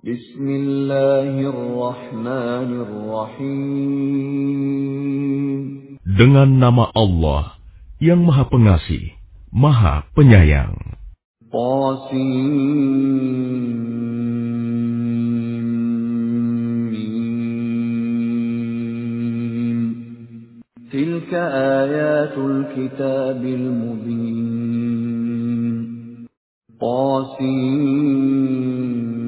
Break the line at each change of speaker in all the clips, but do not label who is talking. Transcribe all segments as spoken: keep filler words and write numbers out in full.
Bismillahirrahmanirrahim.
Dengan nama Allah yang Maha Pengasih, Maha Penyayang.
Qasim. Tilka ayatul kitabil mubin. Qasim.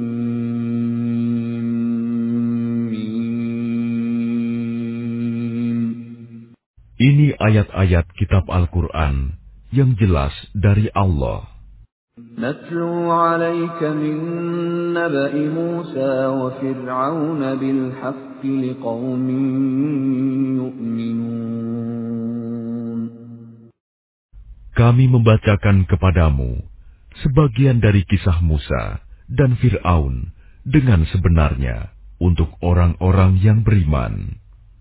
Ini ayat-ayat kitab Al-Quran yang jelas dari Allah.
Natlu 'alaika min naba'i Musa wa Fir'aun bil haqqi liqaumin yu'minun.
Kami membacakan kepadamu sebagian dari kisah Musa dan Fir'aun dengan sebenarnya untuk orang-orang yang beriman.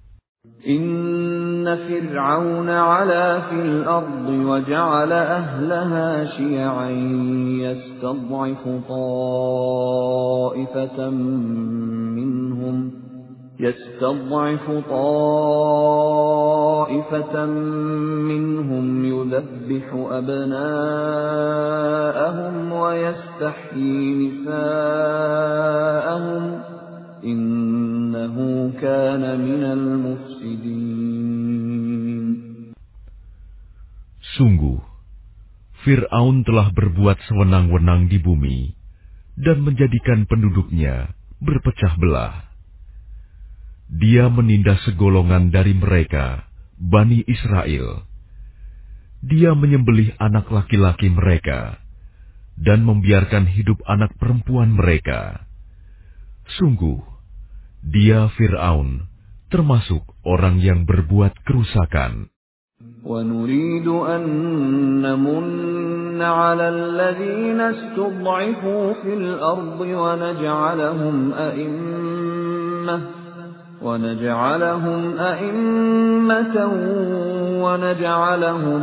Inna Fir'aun 'ala fil ardi wa ja'ala ahlaha syi'an yastad'ifu ta'ifatan minhum yastad'ifu ta'ifatan minhum yudhabbihu abna'ahum wa yastahyi nisa'ahum innahu kana minal mufsidin.
Sungguh, Fir'aun telah berbuat sewenang-wenang di bumi dan menjadikan penduduknya berpecah belah. Dia menindas segolongan dari mereka, Bani Israel. Dia menyembelih anak laki-laki mereka dan membiarkan hidup anak perempuan mereka. Sungguh, dia Fir'aun termasuk orang yang berbuat kerusakan.
وَنُرِيدُ أَن نَّمُنَّ عَلَى الَّذِينَ اسْتُضْعِفُوا فِي الْأَرْضِ وَنَجْعَلَهُمْ أَئِمَّةً وَنَجْعَلَهُمْ أَئِمَّةً وَنَجْعَلَهُمُ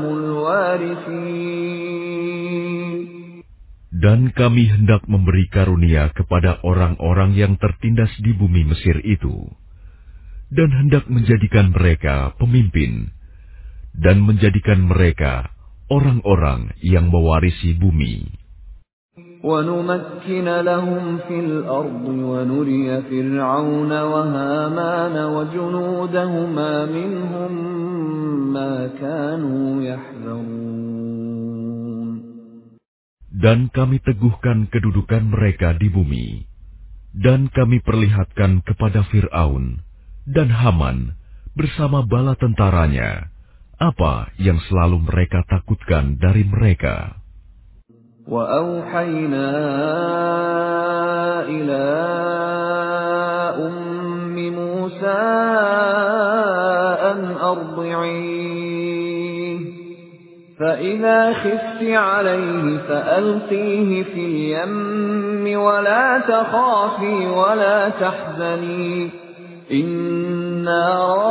الْوَارِثِينَ.
Dan kami hendak memberi karunia kepada orang-orang yang tertindas di bumi Mesir itu, dan hendak menjadikan mereka pemimpin, dan menjadikan mereka orang-orang yang mewarisi bumi.
وَنُمَكِّنَ لَهُمْ فِي الْأَرْضِ وَنُرِيَ فِرْعَوْنَ وَهَامَانَ وَجُنُودَهُمَا مِنْهُمْ مَا كَانُوا يَحْذَرُونَ.
Dan kami teguhkan kedudukan mereka di bumi, dan kami perlihatkan kepada Fir'aun dan Haman bersama bala tentaranya apa yang selalu mereka takutkan dari mereka.
وَأَوْحَيْنَا إِلَى أُمِّ مُوسَىٰ أَنْ أَرْضِعِيهِ فَإِذَا خِفْتِ عَلَيْهِ فَأَلْقِيهِ فِي الْيَمِّ وَلَا تَخَافِي وَلَا تَحْزَنِي إِنَّا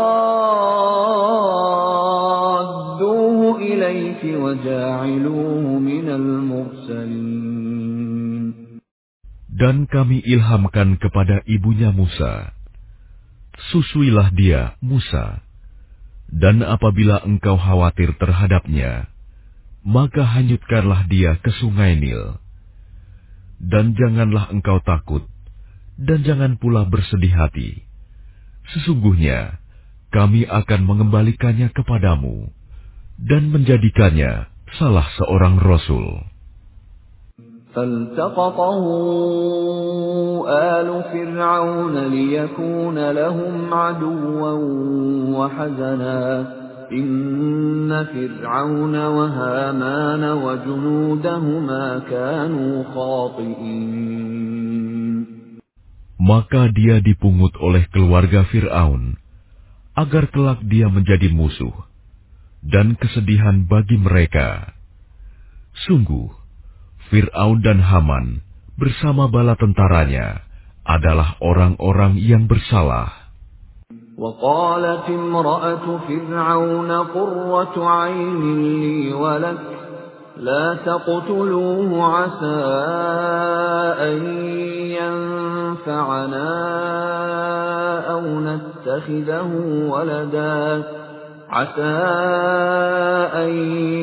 رَادُّوهُ إِلَيْكِ وَجَاعِلُوهُ مِنَ الْمُرْسَلِينَ.
Dan kami ilhamkan kepada ibunya Musa, susuilah dia, Musa, dan apabila engkau khawatir terhadapnya, maka hanyutkanlah dia ke sungai Nil. Dan janganlah engkau takut, dan jangan pula bersedih hati. Sesungguhnya, kami akan mengembalikannya kepadamu, dan menjadikannya salah seorang Rasul.
فَالْتَقَطَهُ آلُ فِرْعَوْنَ لِيَكُونَ لَهُمْ عَدُوًّا وَحَزَنًا إِنَّ فِرْعَوْنَ وَهَامَانَ وَجُنُودَهُمَا كَانُوا خَاطِئِينَ.
Maka dia dipungut oleh keluarga Fir'aun, agar kelak dia menjadi musuh dan kesedihan bagi mereka. Sungguh, Fir'aun dan Haman bersama bala tentaranya adalah orang-orang yang bersalah.
وَقَالَتِ امْرَأَتُ فِرْعَوْنَ قُرَّةُ عَيْنٍ لِّي وَلَكَ لَا تَقْتُلُوهُ عَسَىٰ أَن ينفعنا أو نتخذه ولدا عسى أن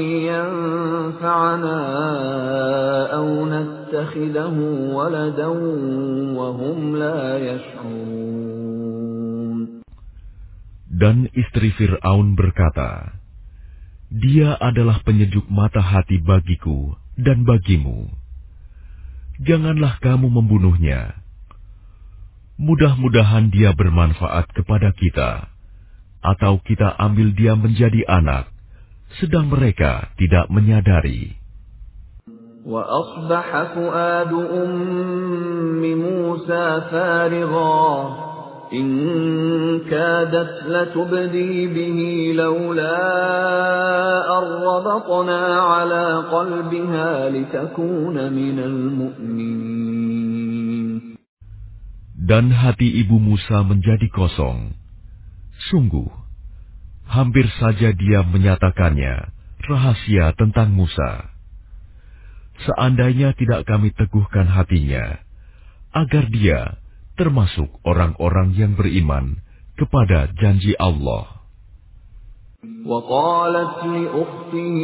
ينفعنا أو نتخذه ولدا وهم لا يشعرون.
Dan istri Fir'aun berkata, Dia adalah penyejuk mata hati bagiku dan bagimu. Janganlah kamu membunuhnya. Mudah-mudahan dia bermanfaat kepada kita, atau kita ambil dia menjadi anak, sedang mereka tidak menyadari.
وَأَصْبَحَ فُؤَادُ أُمِّ مُوسَى فَارِغًا إِنْ كَادَتْ لَتُبْدِي بِهِ لَوْلَا أَنْ رَبَطْنَا عَلَى قَلْبِهَا لِتَكُونَ مِنَ الْمُؤْمِنِينَ.
Dan hati ibu Musa menjadi kosong. Sungguh, hampir saja dia menyatakannya rahasia tentang Musa. Seandainya tidak kami teguhkan hatinya, agar dia termasuk orang-orang yang beriman kepada janji Allah.
وَقَالَتْ لِأُخْتِهِ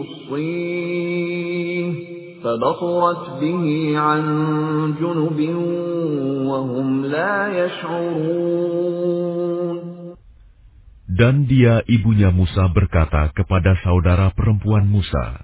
قُصِّيهِ فَبَصُرَتْ بِهِ عَنْ جُنُبٍ وَهُمْ لَا يَشْعُرُونَ.
Dan dia ibunya Musa berkata kepada saudara perempuan Musa,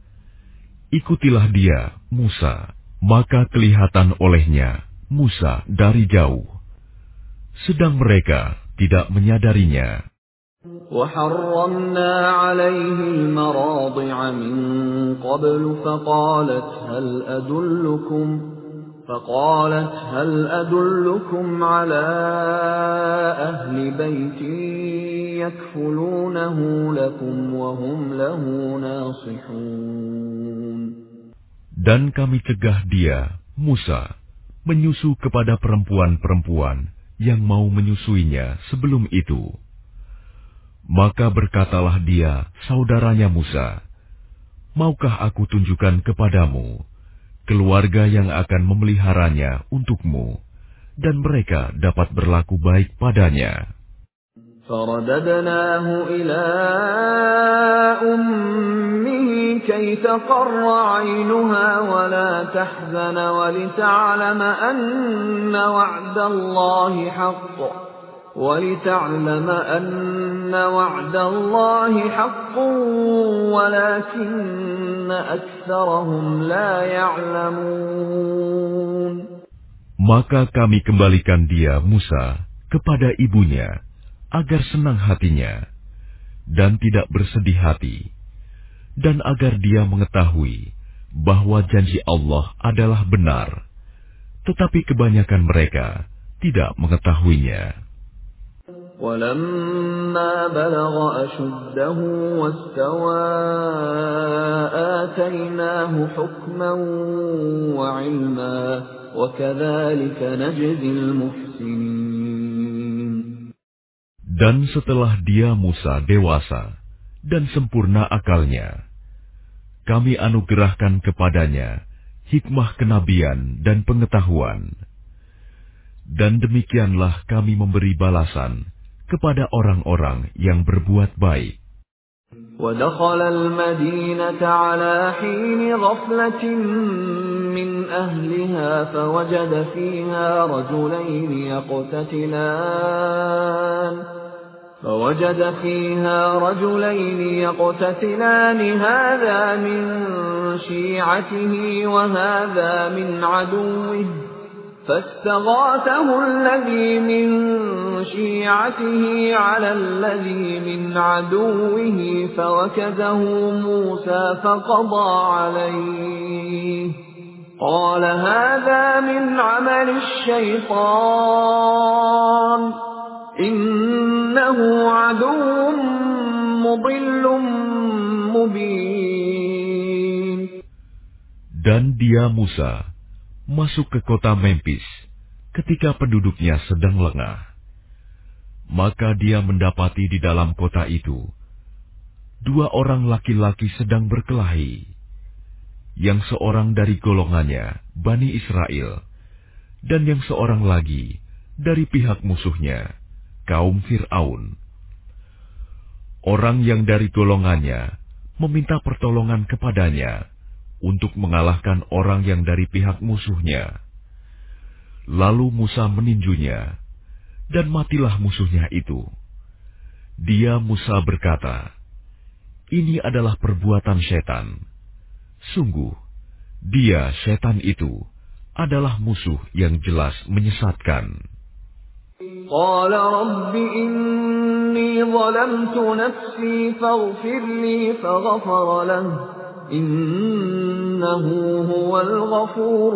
Ikutilah dia, Musa. Maka kelihatan olehnya Musa dari jauh, sedang mereka tidak menyadarinya.
وَحَرَّمْنَا عَلَيْهِ الْمَرَاضِعَ مِنْ قَبْلُ فَقَالَتْ هَلْ أَدُلُّكُمْ فَقَالَتْ هَلْ أَدُلُّكُمْ عَلَى أَهْلِ بَيْتٍ يَكْفُلُونَهُ لَكُمْ وَهُمْ لَهُ نَاصِحُونَ.
Dan kami cegah dia, Musa, menyusu kepada perempuan-perempuan yang mau menyusuinya sebelum itu. Maka berkatalah dia, saudaranya Musa, Maukah aku tunjukkan kepadamu keluarga yang akan memeliharanya untukmu, dan mereka dapat berlaku baik padanya.
فَرَدَدْنَاهُ إِلَىٰ أُمِّهِ كَيْ تَقَرَّ عَيْنُهَا وَلَا تَحْزَنَ وَلِتَعْلَمَ أَنَّ وَعْدَ اللَّهِ حَقٌّ وَلِتَعْلَمَ أَنَّ وَعْدَ اللَّهِ حَقٌّ وَلَكِنَّ أَكْثَرَهُمْ لَا يَعْلَمُونَ.
Maka kami kembalikan dia, Musa, kepada ibunya, agar senang hatinya, dan tidak bersedih hati, dan agar dia mengetahui bahwa janji Allah adalah benar, tetapi kebanyakan mereka tidak mengetahuinya.
وَلَمَّا بَلَغَ أَشُدَّهُ وَاسْتَوَى آتَيْنَاهُ حُكْمًا وَعِلْمًا وَكَذَلِكَ نَجْزِي الْمُحْسِنِينَ.
Dan setelah dia Musa dewasa dan sempurna akalnya, kami anugerahkan kepadanya hikmah kenabian dan pengetahuan. Dan demikianlah kami memberi balasan kepada orang-orang yang berbuat baik.
وَدَخَلَ الْمَدِينَةَ عَلَى حِينِ غَفْلَةٍ مِّنْ أَهْلِهَا فَوَجَدَ فِيهَا رَجُلَيْنِ يَقْتَتِلَانِ فَوَجَدَ فِيهَا رَجُلَيْنِ يَقْتَتِلَانِ هَذَا مِنْ شِيعَتِهِ وَهَذَا مِنْ عَدُوِّهِ فَاسْتَغَاثَهُ الَّذِي مِنْ شِيعَتِهِ عَلَى الَّذِي مِنْ عَدُوِّهِ فَوَكَزَهُ مُوسَى فَقَضَى عَلَيْهِ قَالَ هَذَا مِنْ عَمَلِ الشَّيْطَانِ إِنَّهُ عَدُوٌّ مُضِلٌّ مُبِينٌ.
Dan dia Musa masuk ke kota Memphis ketika penduduknya sedang lengah. Maka dia mendapati di dalam kota itu dua orang laki-laki sedang berkelahi, yang seorang dari golongannya, Bani Israel, dan yang seorang lagi dari pihak musuhnya, kaum Fir'aun. Orang yang dari golongannya meminta pertolongan kepadanya untuk mengalahkan orang yang dari pihak musuhnya. Lalu Musa meninjunya, dan matilah musuhnya itu. Dia Musa berkata, "Ini adalah perbuatan setan. Sungguh, dia setan itu adalah musuh yang jelas menyesatkan."
قال رب إني ظلمت نفسي فاغفر لي فغفر له إنه هو الغفور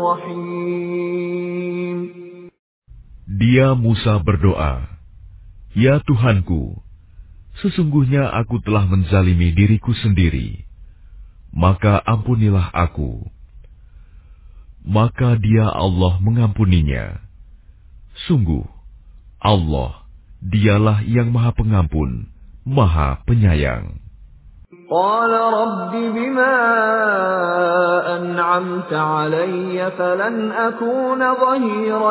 الرحيم.
Dia Musa berdoa, "Ya Tuhanku, sesungguhnya aku telah menzalimi diriku sendiri, maka ampunilah aku." Maka dia Allah mengampuninya. Sungguh, Allah, dialah yang maha pengampun, maha penyayang.
قال رب بما أنعمت علي فلن أكون ظهيرا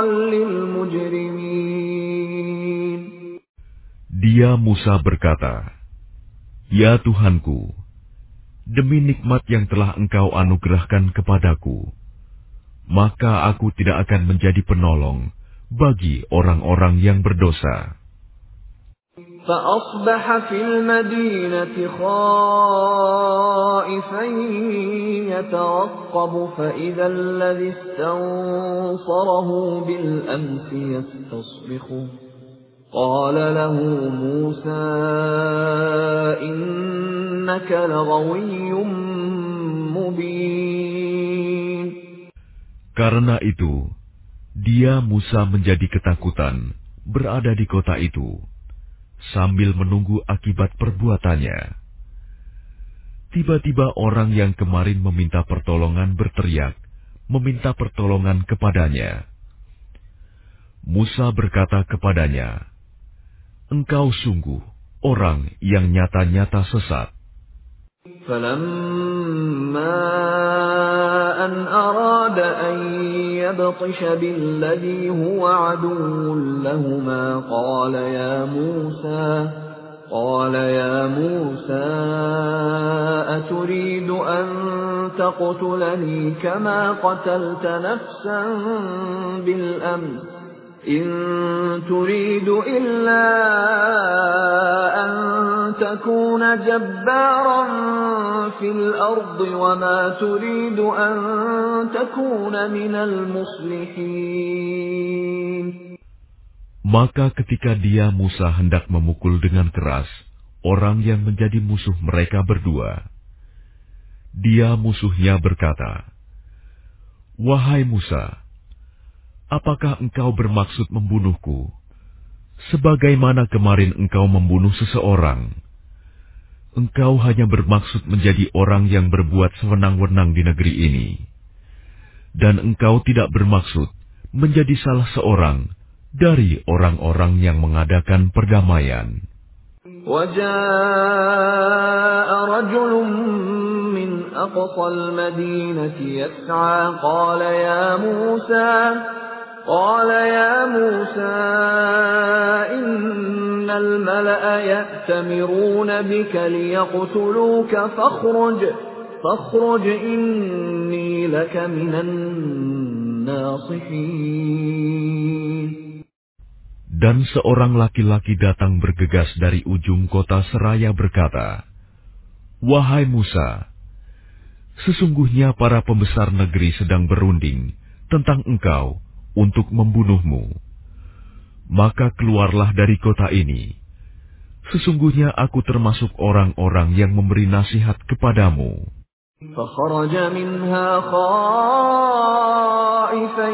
للمجرمين.
Dia Musa berkata, "Ya Tuhanku, demi nikmat yang telah Engkau anugerahkan kepadaku, maka aku tidak akan menjadi penolong bagi orang-orang yang berdosa."
فأصبح في المدينة خائفا يترقب فإذا الذي استنصره بالأمس يستصرخه قال له موسى إنك لغوي مبين.
Karena itu, dia Musa menjadi ketakutan berada di kota itu, sambil menunggu akibat perbuatannya. Tiba-tiba orang yang kemarin meminta pertolongan berteriak, meminta pertolongan kepadanya. Musa berkata kepadanya, "Engkau sungguh orang yang nyata-nyata sesat."
فَلَمَّا أَنْ أَرَادَ أَنْ يَبْطِشَ بِالَّذِي هُوَ عَدُوٌّ لَهُمَا قَالَ يَا مُوسَى قَالَ يَا مُوسَى أَتُرِيدُ أَنْ تَقْتُلَنِي كَمَا قَتَلْتَ نَفْسًا بِالْأَمْسِ إِنْ تُرِيدُ إِلَّا أَنْ تَكُونَ جَبَّارًا فِي الْأَرْضِ وَمَا تُرِيدُ أَنْ تَكُونَ مِنَ الْمُصْلِحِينَ.
Maka ketika dia Musa hendak memukul dengan keras orang yang menjadi musuh mereka berdua, dia musuhnya berkata, "Wahai Musa, apakah engkau bermaksud membunuhku, sebagaimana kemarin engkau membunuh seseorang? Engkau hanya bermaksud menjadi orang yang berbuat sewenang-wenang di negeri ini, dan engkau tidak bermaksud menjadi salah seorang dari orang-orang yang mengadakan perdamaian."
وَجَاءَ رَجُلٌ مِّنْ أَقْصَى الْمَدِينَةِ يَسْعَىٰ قَالَ يَا مُوسَىٰ قال يا موسى إن الملأ يأتمرون بك ليقتلوك فاخرج فاخرج إني لك من الناصحين.
Dan seorang laki-laki datang bergegas dari ujung kota seraya berkata, "Wahai Musa, sesungguhnya para pembesar negeri sedang berunding tentang engkau untuk membunuhmu. Maka keluarlah dari kota ini. Sesungguhnya aku termasuk orang-orang yang memberi nasihat kepadamu."
فخرج منها خائفا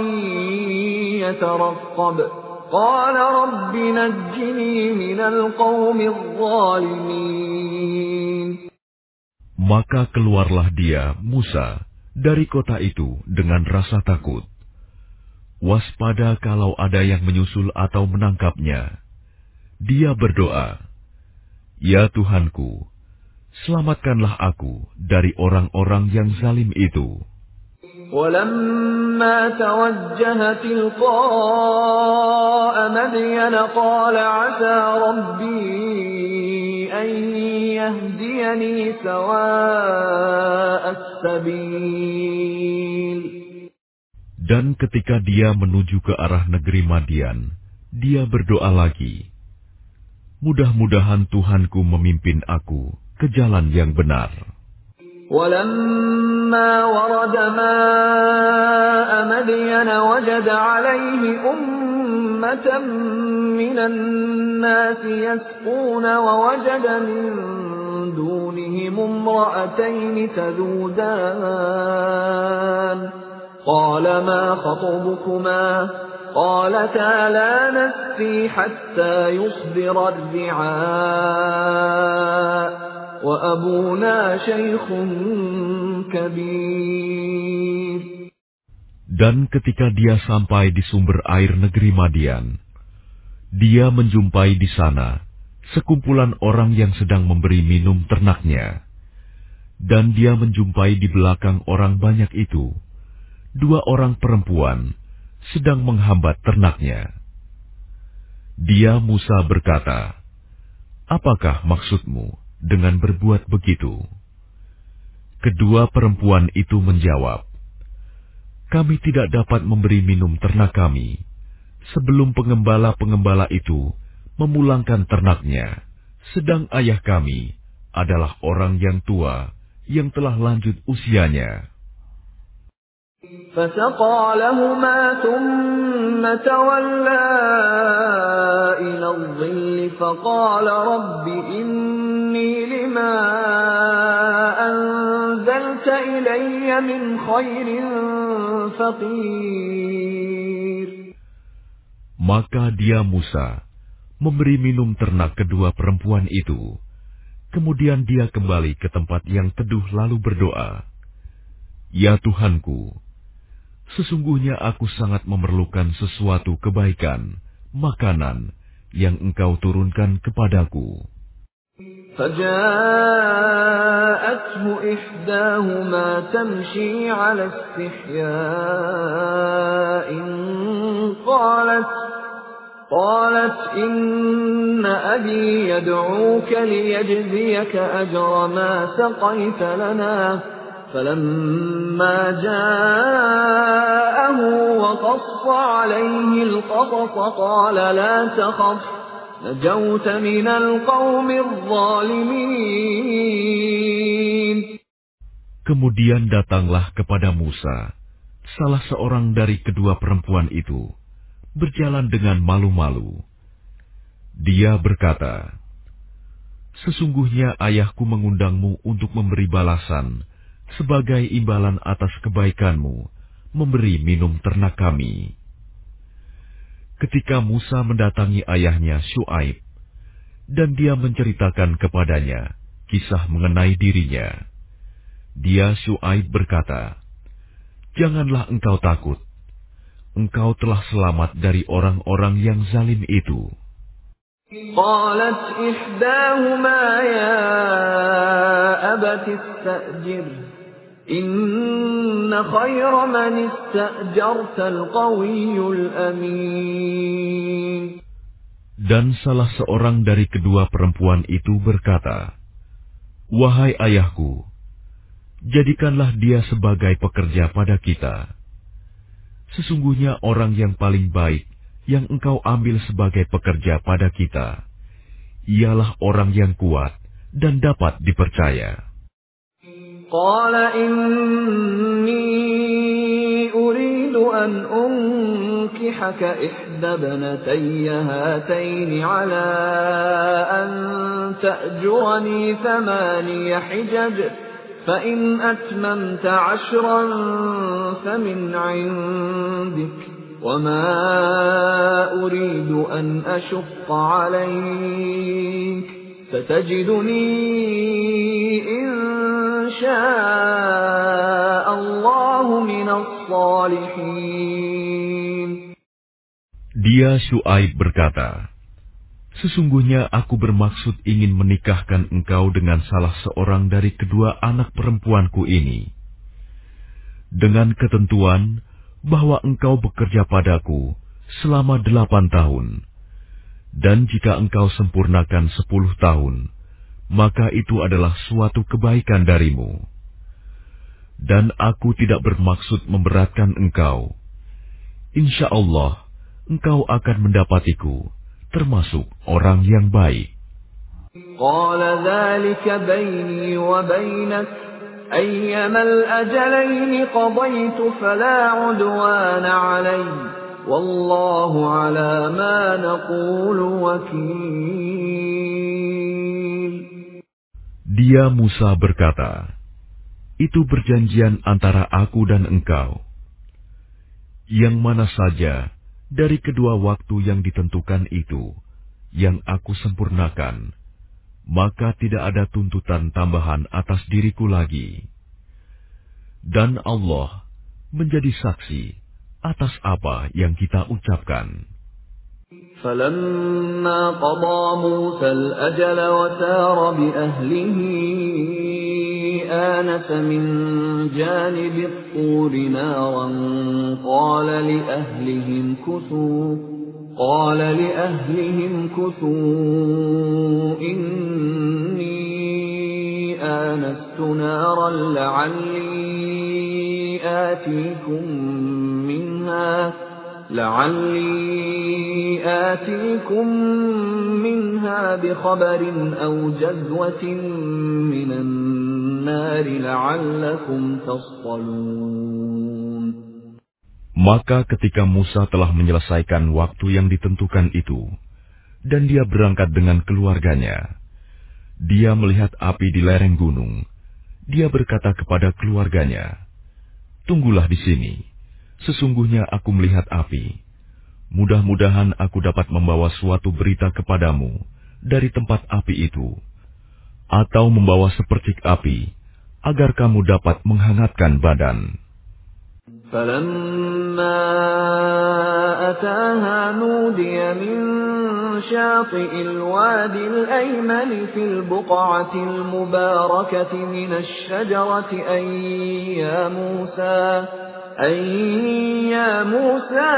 يترقب قال رب نجني من القوم الظالمين.
Maka keluarlah dia, Musa, dari kota itu dengan rasa takut. Waspada kalau ada yang menyusul atau menangkapnya. Dia berdoa, "Ya Tuhanku, selamatkanlah aku dari orang-orang yang zalim itu."
وَلَمَّا تَوَجَّهَ تِلْقَاءَ مَدْيَنَ قَالَ عَسَىٰ رَبِّي أَن يَهْدِيَنِي سَوَاءَ السَّبِيلِ.
Dan ketika dia menuju ke arah negeri Madian, dia berdoa lagi, mudah-mudahan Tuhanku memimpin aku ke jalan yang benar.
وَلَمَّا وَرَدَ مَاءَ مَدْيَنَ وَجَدَ عَلَيْهِ أُمَّةً مِّنَ النَّاسِ يَسْقُونَ وَوَجَدَ مِن دُونِهِمُ امْرَأَتَيْنِ تَذُودَانِ قَالَ مَا خَطْبُكُمَا قَالَتَا لَا نَسْقِي حَتَّىٰ يُصْدِرَ الرِّعَاءُ وَأَبُونَا شَيْخٌ كَبِيرٌ.
Dan ketika dia sampai di sumber air negeri Madian, dia menjumpai di sana sekumpulan orang yang sedang memberi minum ternaknya. Dan dia menjumpai di belakang orang banyak itu dua orang perempuan sedang menghambat ternaknya. Dia Musa berkata, "Apakah maksudmu dengan berbuat begitu?" Kedua perempuan itu menjawab, "Kami tidak dapat memberi minum ternak kami sebelum pengembala-pengembala itu memulangkan ternaknya, sedang ayah kami adalah orang yang tua yang telah lanjut usianya."
فَسَقَىٰ لَهُمَا ثُمَّ تَوَلَّىٰ إِلَى الظِّلِّ فَقَالَ رَبِّ إِنِّي لِمَا أَنزَلْتَ إِلَيَّ مِنْ خَيْرٍ فَقِيرٌ.
Maka dia Musa memberi minum ternak kedua perempuan itu. Kemudian dia kembali ke tempat yang teduh lalu berdoa, "Ya Tuhanku, sesungguhnya aku sangat memerlukan sesuatu kebaikan, makanan yang Engkau turunkan kepadaku."
فَجَاءَتْهُ إِحْدَاهُمَا تَمْشِي عَلَى اسْتِحْيَاءٍ قَالَتْ قالت إن أبي يدعوك ليجزيك أجر ما سقيت لنا فلما جاءه وقص عليه القصص قال لا تخف نجوت من القوم الظالمين.
Kemudian datanglah kepada Musa salah seorang dari kedua perempuan itu, berjalan dengan malu-malu. Dia berkata, "Sesungguhnya ayahku mengundangmu untuk memberi balasan sebagai imbalan atas kebaikanmu memberi minum ternak kami." Ketika Musa mendatangi ayahnya Syuaib, dan dia menceritakan kepadanya kisah mengenai dirinya, dia Syuaib berkata, "Janganlah engkau takut. Engkau telah selamat dari orang-orang yang zalim itu."
قالت إحداهما يا أبت استأجر إن خير من استأجرت القوي الأمين.
Dan salah seorang dari kedua perempuan itu berkata, "Wahai ayahku, jadikanlah dia sebagai pekerja pada kita. Sesungguhnya orang yang paling baik yang engkau ambil sebagai pekerja pada kita, ialah orang yang kuat dan dapat dipercaya."
قال إني أريد أن أنكحك إحدى ابنتي هاتين على أن تأجرني ثماني حجج فإن أتممت عشرا فمن عندك وما أريد أن أشق عليك ستجدني إن شاء الله من الصالحين.
Dia Syuaib berkata, "Sesungguhnya aku bermaksud ingin menikahkan engkau dengan salah seorang dari kedua anak perempuanku ini. dengan ketentuan bahwa engkau bekerja padaku selama delapan tahun, dan jika engkau sempurnakan sepuluh tahun, maka itu adalah suatu kebaikan darimu. Dan aku tidak bermaksud memberatkan engkau. Insya Allah, engkau akan mendapatiku termasuk orang yang baik.
قال ذلك بيني وبينك أيما الأجلين قضيت فلا عدوان علي والله على ما نقول وكيل.
Dia Musa berkata, itu perjanjian antara aku dan engkau. Yang mana saja dari kedua waktu yang ditentukan itu yang aku sempurnakan, maka tidak ada tuntutan tambahan atas diriku lagi. Dan Allah menjadi saksi atas apa yang kita ucapkan.
فَلَمَّا قَضَى مُوسَى الْأَجَلَ وَسَارَ بِأَهْلِهِ آنَسَ مِنْ جَانِبِ الطُّورِ نَارًا قَالَ لِأَهْلِهِ امْكُثُوا قال لأهلهم كثوا إني آنست نارا لعلي آتيكم منها لعلي آتيكم منها بخبر أو جذوة من النار لعلكم تصطلون.
Maka ketika Musa telah menyelesaikan waktu yang ditentukan itu, dan dia berangkat dengan keluarganya, dia melihat api di lereng gunung. Dia berkata kepada keluarganya, "Tunggulah di sini. Sesungguhnya aku melihat api. Mudah-mudahan aku dapat membawa suatu berita kepadamu dari tempat api itu, atau membawa sepercik api, agar kamu dapat menghangatkan badan."
فَلَمَّا أَتَاهَا نُودِيَ مِن شَاطِئِ الْوَادِ الْأَيْمَنِ فِي الْبُقْعَةِ الْمُبَارَكَةِ مِنَ الشَّجَرَةِ أَن يَا مُوسَىٰ أَن يَا مُوسَىٰ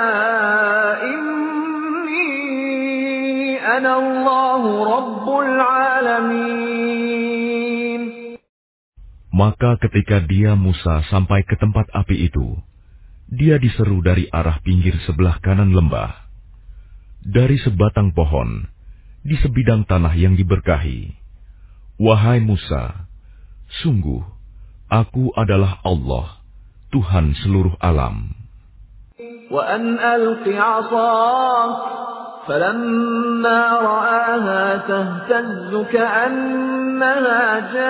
إِنِّي أَنَا اللَّهُ رَبُّ الْعَالَمِينَ.
Maka ketika dia Musa sampai ke tempat api itu, dia diseru dari arah pinggir sebelah kanan lembah, dari sebatang pohon, di sebidang tanah yang diberkahi. Wahai Musa, sungguh, aku adalah Allah, Tuhan seluruh alam.
وَأَنْ أَلْقِ عَصَاكَ فَلَمَّا رَآهَا تَهْتَزُّ كَأَنَّهَا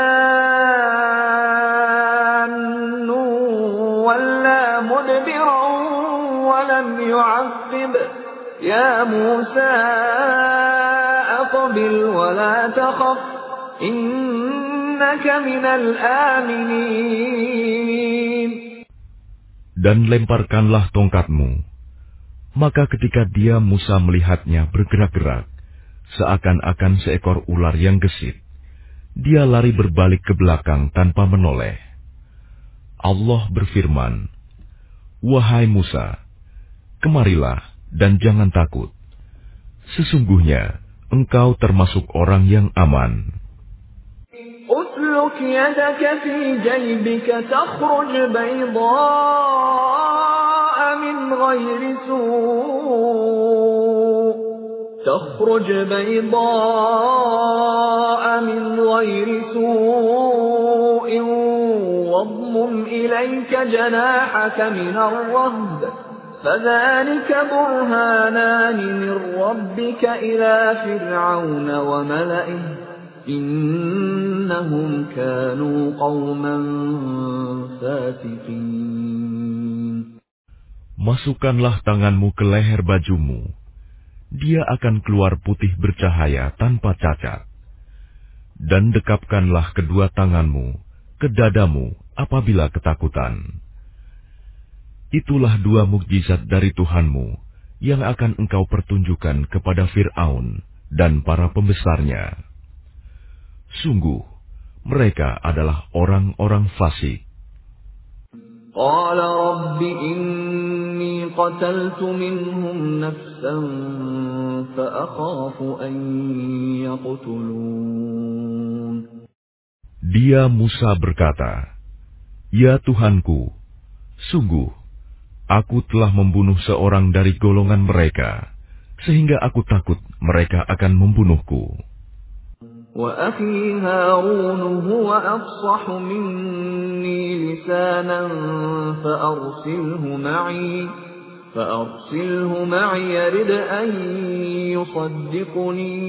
جَانٌّ وَلَّىٰ مُدْبِرًا وَلَمْ يُعَقِّبْ يَا مُوسَىٰ أَقْبِلْ وَلَا تَخَفْ إِنَّكَ مِنَ الْآمِنِينَ.
Dan lemparkanlah tongkatmu. Maka ketika dia Musa melihatnya bergerak-gerak, seakan-akan seekor ular yang gesit, dia lari berbalik ke belakang tanpa menoleh. Allah berfirman, "Wahai Musa, kemarilah dan jangan takut. Sesungguhnya engkau termasuk orang yang aman."
أسلك يدك في جيبك تخرج بيضاء من غير سوء تخرج بيضاء من غير سوء واضمم إليك جناحك من الرهب فذلك برهانان من ربك إلى فرعون وملئه إنهم كانوا قوما فاسقين.
Masukkanlah tanganmu ke leher bajumu. Dia akan keluar putih bercahaya tanpa cacat. Dan dekapkanlah kedua tanganmu ke dadamu apabila ketakutan. Itulah dua mukjizat dari Tuhanmu yang akan engkau pertunjukkan kepada Fir'aun dan para pembesarnya. Sungguh, mereka adalah orang-orang fasik.
قال رب إني قتلت منهم نفسا فأخاف أن يقتلون.
Dia Musa berkata, "Ya Tuhanku, sungguh, aku telah membunuh seorang dari golongan mereka, sehingga aku takut mereka akan membunuhku."
وأخي هارون هو أفصح مني لسانا فأرسله معي فأرسله معي يرد أن يصدقني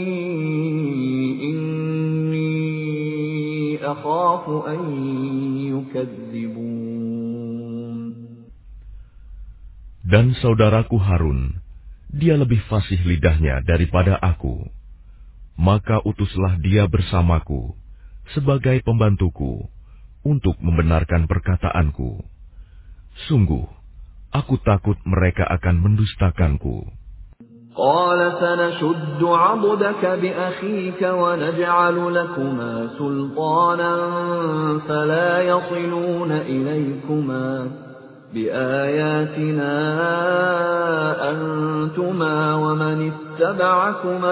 إني أخاف أن يكذبون.
Dan saudaraku Harun, dia lebih fasih lidahnya daripada aku. Maka utuslah dia bersamaku sebagai pembantuku untuk membenarkan perkataanku. Sungguh, aku takut mereka akan mendustakanku.
قال سنشد عضدك بأخيك ونجعل لكما سلطانا فلا يصلون إليكما بآياتنا أنتما ومن اتبعكما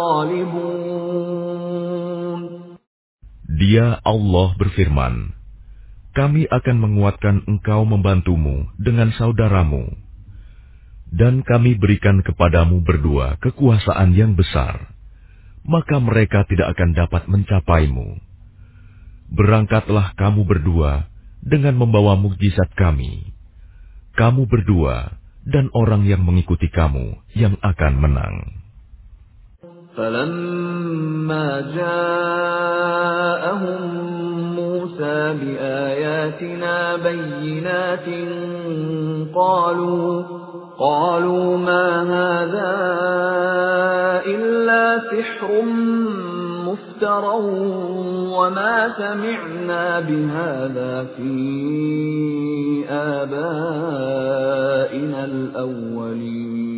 الغالبون.
Dia Allah berfirman, kami akan menguatkan engkau membantumu dengan saudaramu, dan kami berikan kepadamu berdua kekuasaan yang besar, maka mereka tidak akan dapat mencapaimu. Berangkatlah kamu berdua dengan membawa mukjizat kami. Kamu berdua dan orang yang mengikuti kamu yang akan menang.
فَلَمَّا جَاءَهُم مُوسَى بِآيَاتِنَا بَيِّنَاتٍ قَالُوا قَالُوا مَا هَذَا إِلَّا سِحْرٌ مُفْتَرًى وَمَا سَمِعْنَا بِهَذَا فِي آبَائِنَا الْأَوَّلِينَ.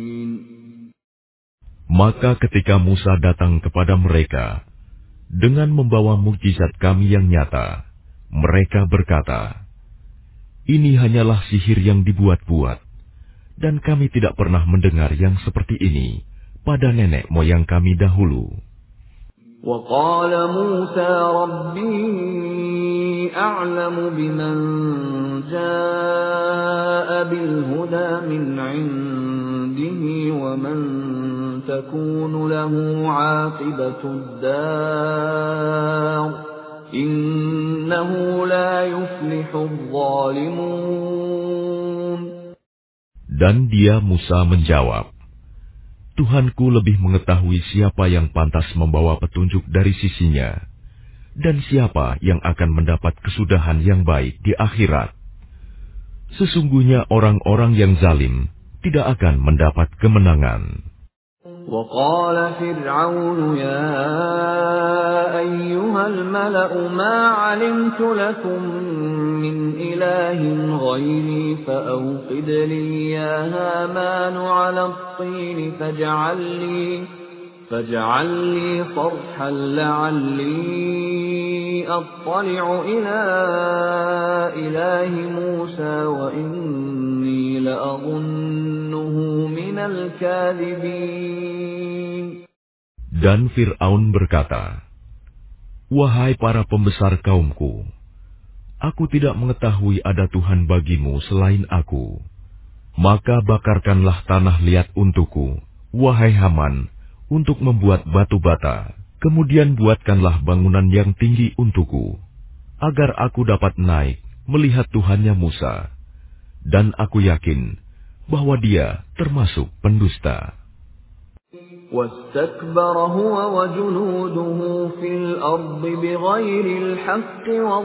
Maka ketika Musa datang kepada mereka dengan membawa mukjizat kami yang nyata, mereka berkata, ini hanyalah sihir yang dibuat-buat, dan kami tidak pernah mendengar yang seperti ini pada nenek moyang kami dahulu.
وَقَالَ مُوسَى رَبِّي أَعْلَمُ بِمَنْ جَاءَ بِالْهُدَى مِنْ عِنْدِهِ وَمَنْ تَكُونُ لَهُ عَاقِبَةُ الدَّارِ إِنَّهُ لَا يُفْلِحُ الظَّالِمُونَ.
Dan dia Musa menjawab, Tuhanku lebih mengetahui siapa yang pantas membawa petunjuk dari sisinya, dan siapa yang akan mendapat kesudahan yang baik di akhirat. Sesungguhnya orang-orang yang zalim tidak akan mendapat kemenangan.
وَقَالَ فِرْعَوْنُ يَا أَيُّهَا الْمَلَأُ مَا عَلِمْتُ لَكُمْ مِنْ إِلَٰهٍ غَيْرِي فَأَوْقِدْ لِي يَا هَامَانُ عَلَى الطِّينِ فَاجْعَل لِّي فَاجْعَل لِّي صَرْحًا لَّعَلِّي أَطَّلِعُ إِلَىٰ إِلَٰهِ مُوسَىٰ وَإِنِّي لَأَظُنُّهُ مِنَ الْكَاذِبِينَ.
Dan Fir'aun berkata, wahai para pembesar kaumku, aku tidak mengetahui ada Tuhan bagimu selain aku. Maka bakarkanlah tanah liat untukku, wahai Haman, untuk membuat batu bata. Kemudian buatkanlah bangunan yang tinggi untukku, agar aku dapat naik melihat Tuhannya Musa. Dan aku yakin bahwa dia termasuk pendusta.
وَاسْتَكْبَرَ هُوَ وَجُنُودُهُ فِي الْأَرْضِ بِغَيْرِ الْحَقِّ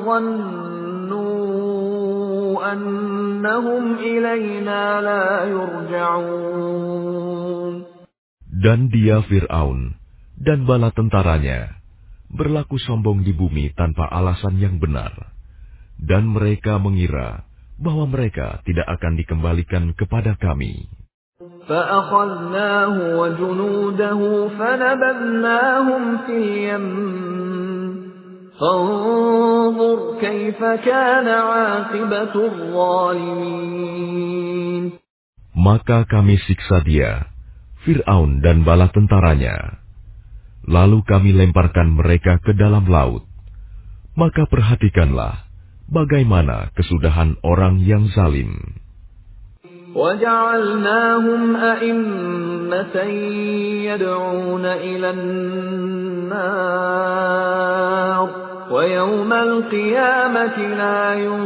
وَظَنُّوا أَنَّهُمْ إِلَيْنَا لَا يُرْجَعُونَ.
Dan dia Fir'aun dan bala tentaranya berlaku sombong di bumi tanpa alasan yang benar, dan mereka mengira bahwa mereka tidak akan dikembalikan kepada kami.
فَأَخَذْنَاهُ وَجُنُودَهُ فَنَبَذْنَاهُمْ فِي الْيَمِّ فانظر كيف كان عاقبة الظالمين.
Maka kami siksa dia, Fir'aun dan bala tentaranya. Lalu kami lemparkan mereka ke dalam laut. Maka perhatikanlah bagaimana kesudahan orang yang zalim.
وَجَعَلْنَاهُمْ أَئِمَّةً يَدْعُونَ إِلَى النَّارِ وَيَوْمَ الْقِيَامَةِ لَا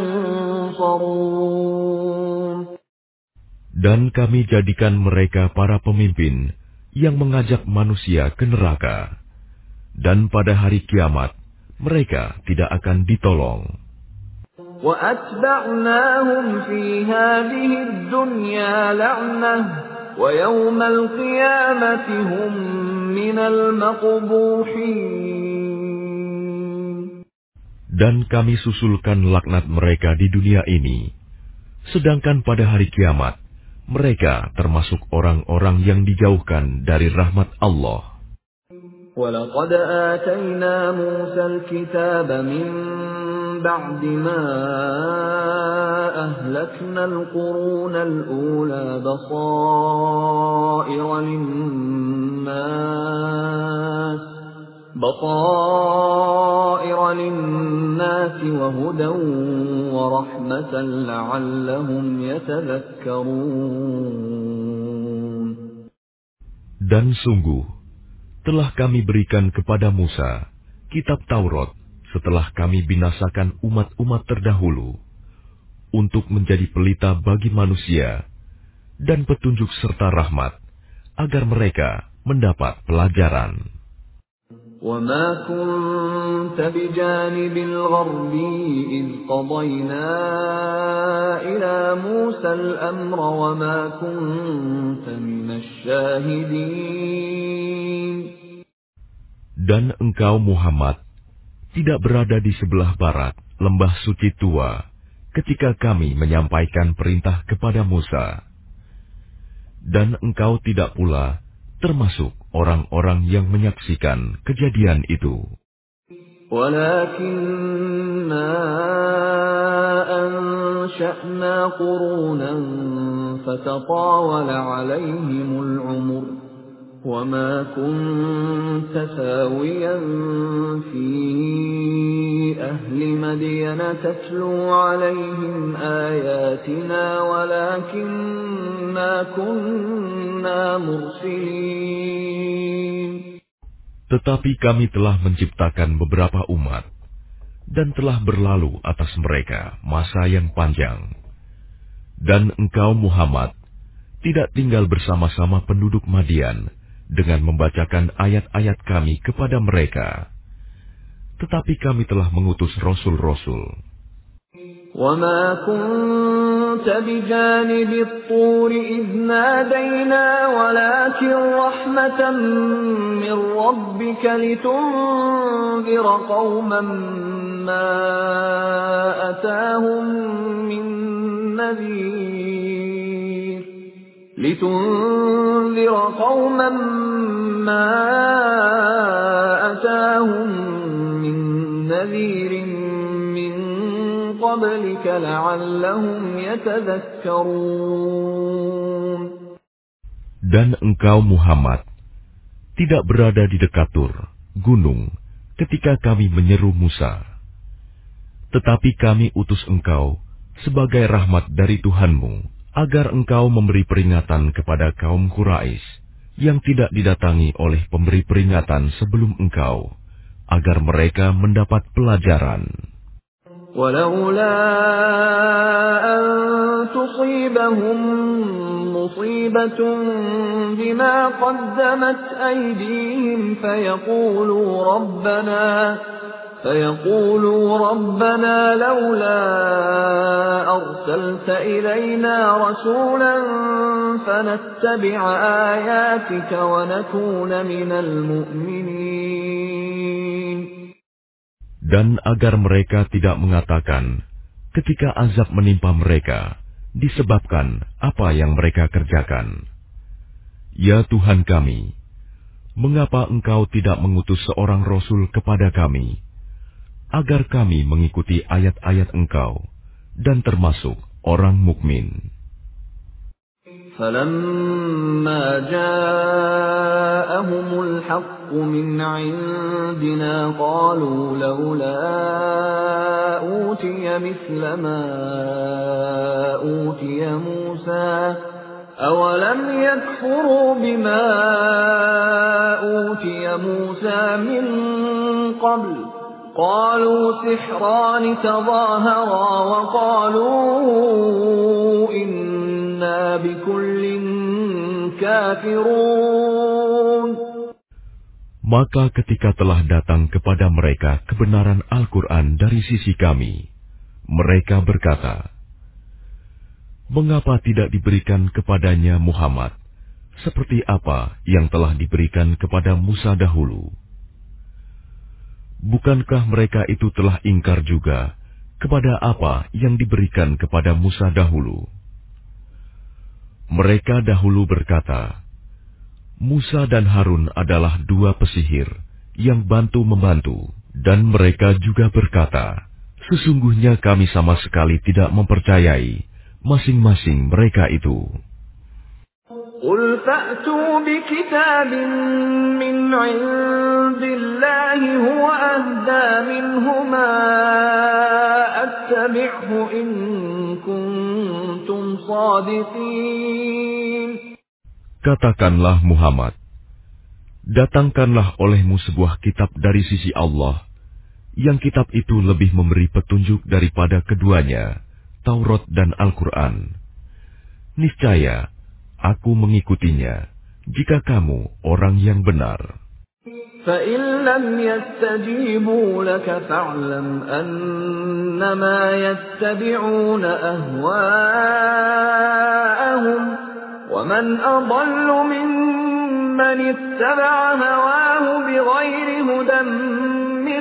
يُنصَرُونَ.
Dan kami jadikan mereka para pemimpin yang mengajak manusia ke neraka. Dan pada hari kiamat, mereka tidak akan ditolong.
وَأَتْبَعْنَاهُمْ فِي هَٰذِهِ الدُّنْيَا لَعْنَةً وَيَوْمَ الْقِيَامَةِ هُمْ مِنَ الْمَقْبُوحِينَ.
Dan kami susulkan laknat mereka di dunia ini, sedangkan pada hari kiamat, mereka termasuk orang-orang yang dijauhkan dari rahmat Allah.
وَلَقَدْ آتَيْنَا مُوسَى الْكِتَابَ مِن بَعْدِ مَا أَهْلَكْنَا الْقُرُونَ الْأُولَىٰ بَصَائِرَ لِلنَّاسِ بَصَائِرَ لِلنَّاسِ وَهُدًى وَرَحْمَةً لَّعَلَّهُمْ يَتَذَكَّرُونَ.
Dan sungguh, telah kami berikan kepada Musa kitab Taurat setelah kami binasakan umat-umat terdahulu, untuk menjadi pelita bagi manusia dan petunjuk serta rahmat, agar mereka mendapat pelajaran.
وَمَا كُنتَ بِجَانِبِ الْغَرْبِيِّ إِذْ قَضَيْنَا إِلَىٰ مُوسَى الْأَمْرَ وَمَا كُنتَ مِنَ الشَّاهِدِينَ.
Dan engkau Muhammad tidak berada di sebelah barat lembah suci tua ketika kami menyampaikan perintah kepada Musa. Dan engkau tidak pula termasuk orang-orang yang menyaksikan kejadian itu.
وَلَكِنَّا أَنشَأْنَا قُرُونًا فَتَطَاوَلَ عَلَيْهِمُ الْعُمُرُ وَمَا كُنتَ ثَاوِيًا فِي أَهْلِ مَدْيَنَ تَتْلُو عَلَيْهِمْ آيَاتِنَا وَلَكِنَّا كُنَّا مُرْسِلِينَ.
Tetapi kami telah menciptakan beberapa umat, dan telah berlalu atas mereka masa yang panjang. Dan engkau Muhammad tidak tinggal bersama-sama penduduk Madian dengan membacakan ayat-ayat kami kepada mereka. Tetapi kami telah mengutus rasul-rasul.
وَمَا كُنتَ بِجَانِبِ الطُّورِ إِذْ نَادَيْنَا وَلَكِنْ رَحْمَةً مِّن رَّبِّكَ لِتُنذِرَ قَوْمًا مَّا أَتَاهُم مِّن نَّذِيرٍ لِتُنذِرَ قَوْمًا مَّا أَتَاهُم مِّن نَّذِيرٍ قَبْلِكَ لَعَلَّهُمْ يَتَذَكَّرُونَ.
Dan engkau Muhammad tidak berada di dekat Tur, gunung, ketika kami menyeru Musa. Tetapi kami utus engkau sebagai rahmat dari Tuhanmu, agar engkau memberi peringatan kepada kaum Quraisy yang tidak didatangi oleh pemberi peringatan sebelum engkau, agar mereka mendapat pelajaran.
وَلَوْلَا أَن تُصِيبَهُم مُّصِيبَةٌ بِمَا قَدَّمَتْ أَيْدِيهِمْ فَيَقُولُوا رَبَّنَا فَيَقُولُوا رَبَّنَا لَوْلَا أَرْسَلْتَ إِلَيْنَا رَسُولًا فَنَتَّبِعَ آيَاتِكَ وَنَكُونَ مِنَ الْمُؤْمِنِينَ.
Dan agar mereka tidak mengatakan ketika azab menimpa mereka disebabkan apa yang mereka kerjakan, "Ya Tuhan kami, mengapa Engkau tidak mengutus seorang Rasul kepada kami, agar kami mengikuti ayat-ayat Engkau dan termasuk orang mukmin.
فَلَمَّا جَاءَهُمُ الْحَقُّ مِنْ عِنْدِنَا قَالُوا لَوْلَا أُوتِيَ مِثْلَ مَا أُوتِيَ مُوسَى أَوَلَمْ يَكْفُرُوا بِمَا أُوتِيَ مُوسَى مِنْ قَبْلُ قَالُوا سِحْرَانِ تَظَاهَرَا وَقَالُوا إِنَّا بِكُلٍّ كَافِرُونَ.
Maka ketika telah datang kepada mereka kebenaran Al-Quran dari sisi kami, mereka berkata, mengapa tidak diberikan kepadanya Muhammad seperti apa yang telah diberikan kepada Musa dahulu? Bukankah mereka itu telah ingkar juga kepada apa yang diberikan kepada Musa dahulu? Mereka dahulu berkata, Musa dan Harun adalah dua pesihir yang bantu-membantu, dan mereka juga berkata, sesungguhnya kami sama sekali tidak mempercayai masing-masing mereka itu.
قُلْ فَأْتُوا بِكِتَابٍ مِّنْ عِندِ اللَّهِ هُوَ أَهْدَىٰ مِنْهُمَا أَتَّبِعْهُ إِن كُنتُمْ صَادِقِينَ.
Katakanlah Muhammad, datangkanlah olehmu sebuah kitab dari sisi Allah, yang kitab itu lebih memberi petunjuk daripada keduanya, Taurat dan Al-Quran. Niscaya aku mengikutinya, jika kamu orang yang benar.
فَإِن لَّمْ يَسْتَجِيبُوا لَكَ فَاعْلَمْ أَنَّمَا يَتَّبِعُونَ أَهْوَاءَهُمْ وَمَنْ أَضَلُّ مِمَّنِ اتَّبَعَ هَوَاهُ بِغَيْرِ هُدًى مِّنَ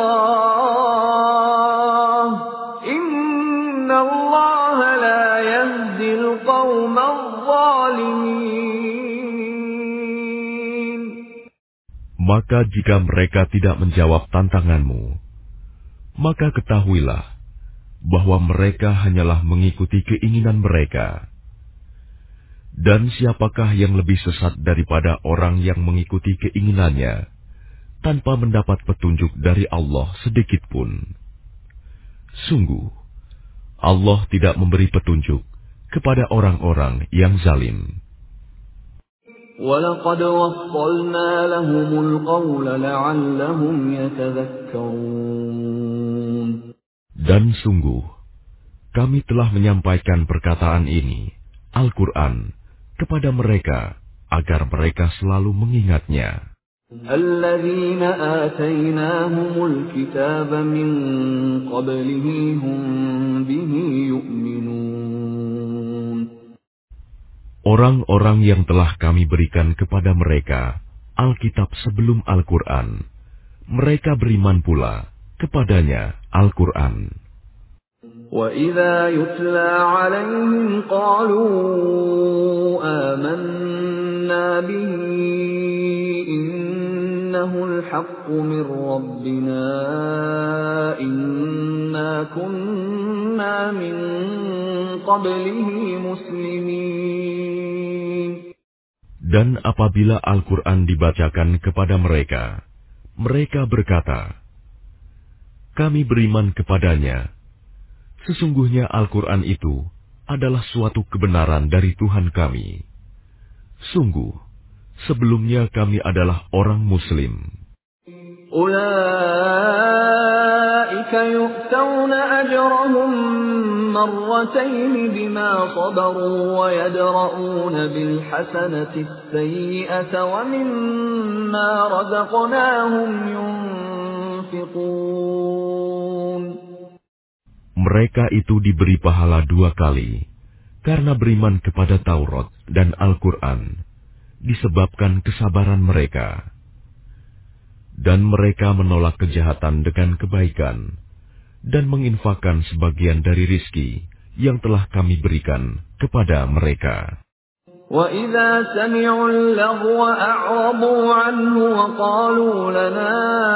اللَّهِ إِنَّ اللَّهَ لَا يَهْدِي الْقَوْمَ الظَّالِمِينَ.
Maka jika mereka tidak menjawab tantanganmu, maka ketahuilah bahwa mereka hanyalah mengikuti keinginan mereka. Dan siapakah yang lebih sesat daripada orang yang mengikuti keinginannya tanpa mendapat petunjuk dari Allah sedikit pun? Sungguh, Allah tidak memberi petunjuk kepada orang-orang yang zalim.
وَلَقَدْ وَصَّلْنَا لَهُمُ الْقَوْلَ لَعَلَّهُمْ يَتَذَكَّرُونَ.
Dan sungguh, kami telah menyampaikan perkataan ini, Al-Quran, kepada mereka, agar mereka selalu mengingatnya.
الَّذِينَ آتَيْنَاهُمُ الْكِتَابَ مِنْ قَبْلِهِ هُمْ بِهِ يُؤْمِنُونَ.
Orang-orang yang telah kami berikan kepada mereka Alkitab sebelum Al-Quran, mereka beriman pula kepadanya Al-Quran.
وَإِذَا يُتْلَى عَلَيْهِمْ قَالُوا آمَنَّا بِهِ إِنَّهُ الْحَقُّ مِنْ رَبِّنَا إِنَّا كُنَّا مِنْ قَبْلِهِ مُسْلِمِينَ.
Dan apabila Al-Quran dibacakan kepada mereka, mereka berkata, kami beriman kepadanya. Sesungguhnya Al-Quran itu adalah suatu kebenaran dari Tuhan kami. Sungguh, sebelumnya kami adalah orang Muslim.
أُولَئِكَ يُؤْتَوْنَ أَجْرَهُمْ مَرَّتَيْنِ بِمَا صَبَرُوا وَيَدْرَءُونَ بِالْحَسَنَةِ السَّيِّئَةَ وَمِمَّا رَزَقْنَاهُمْ يُنْفِقُونَ.
Mereka itu diberi pahala dua kali, karena beriman kepada Taurat dan Al-Quran, disebabkan kesabaran mereka. Dan mereka menolak kejahatan dengan kebaikan, dan menginfakkan sebagian dari rizki yang telah kami berikan kepada mereka.
وَإِذَا سَمِعُوا اللَّغْوَ أَعْرَضُوا عَنْهُ وَقَالُوا لَنَا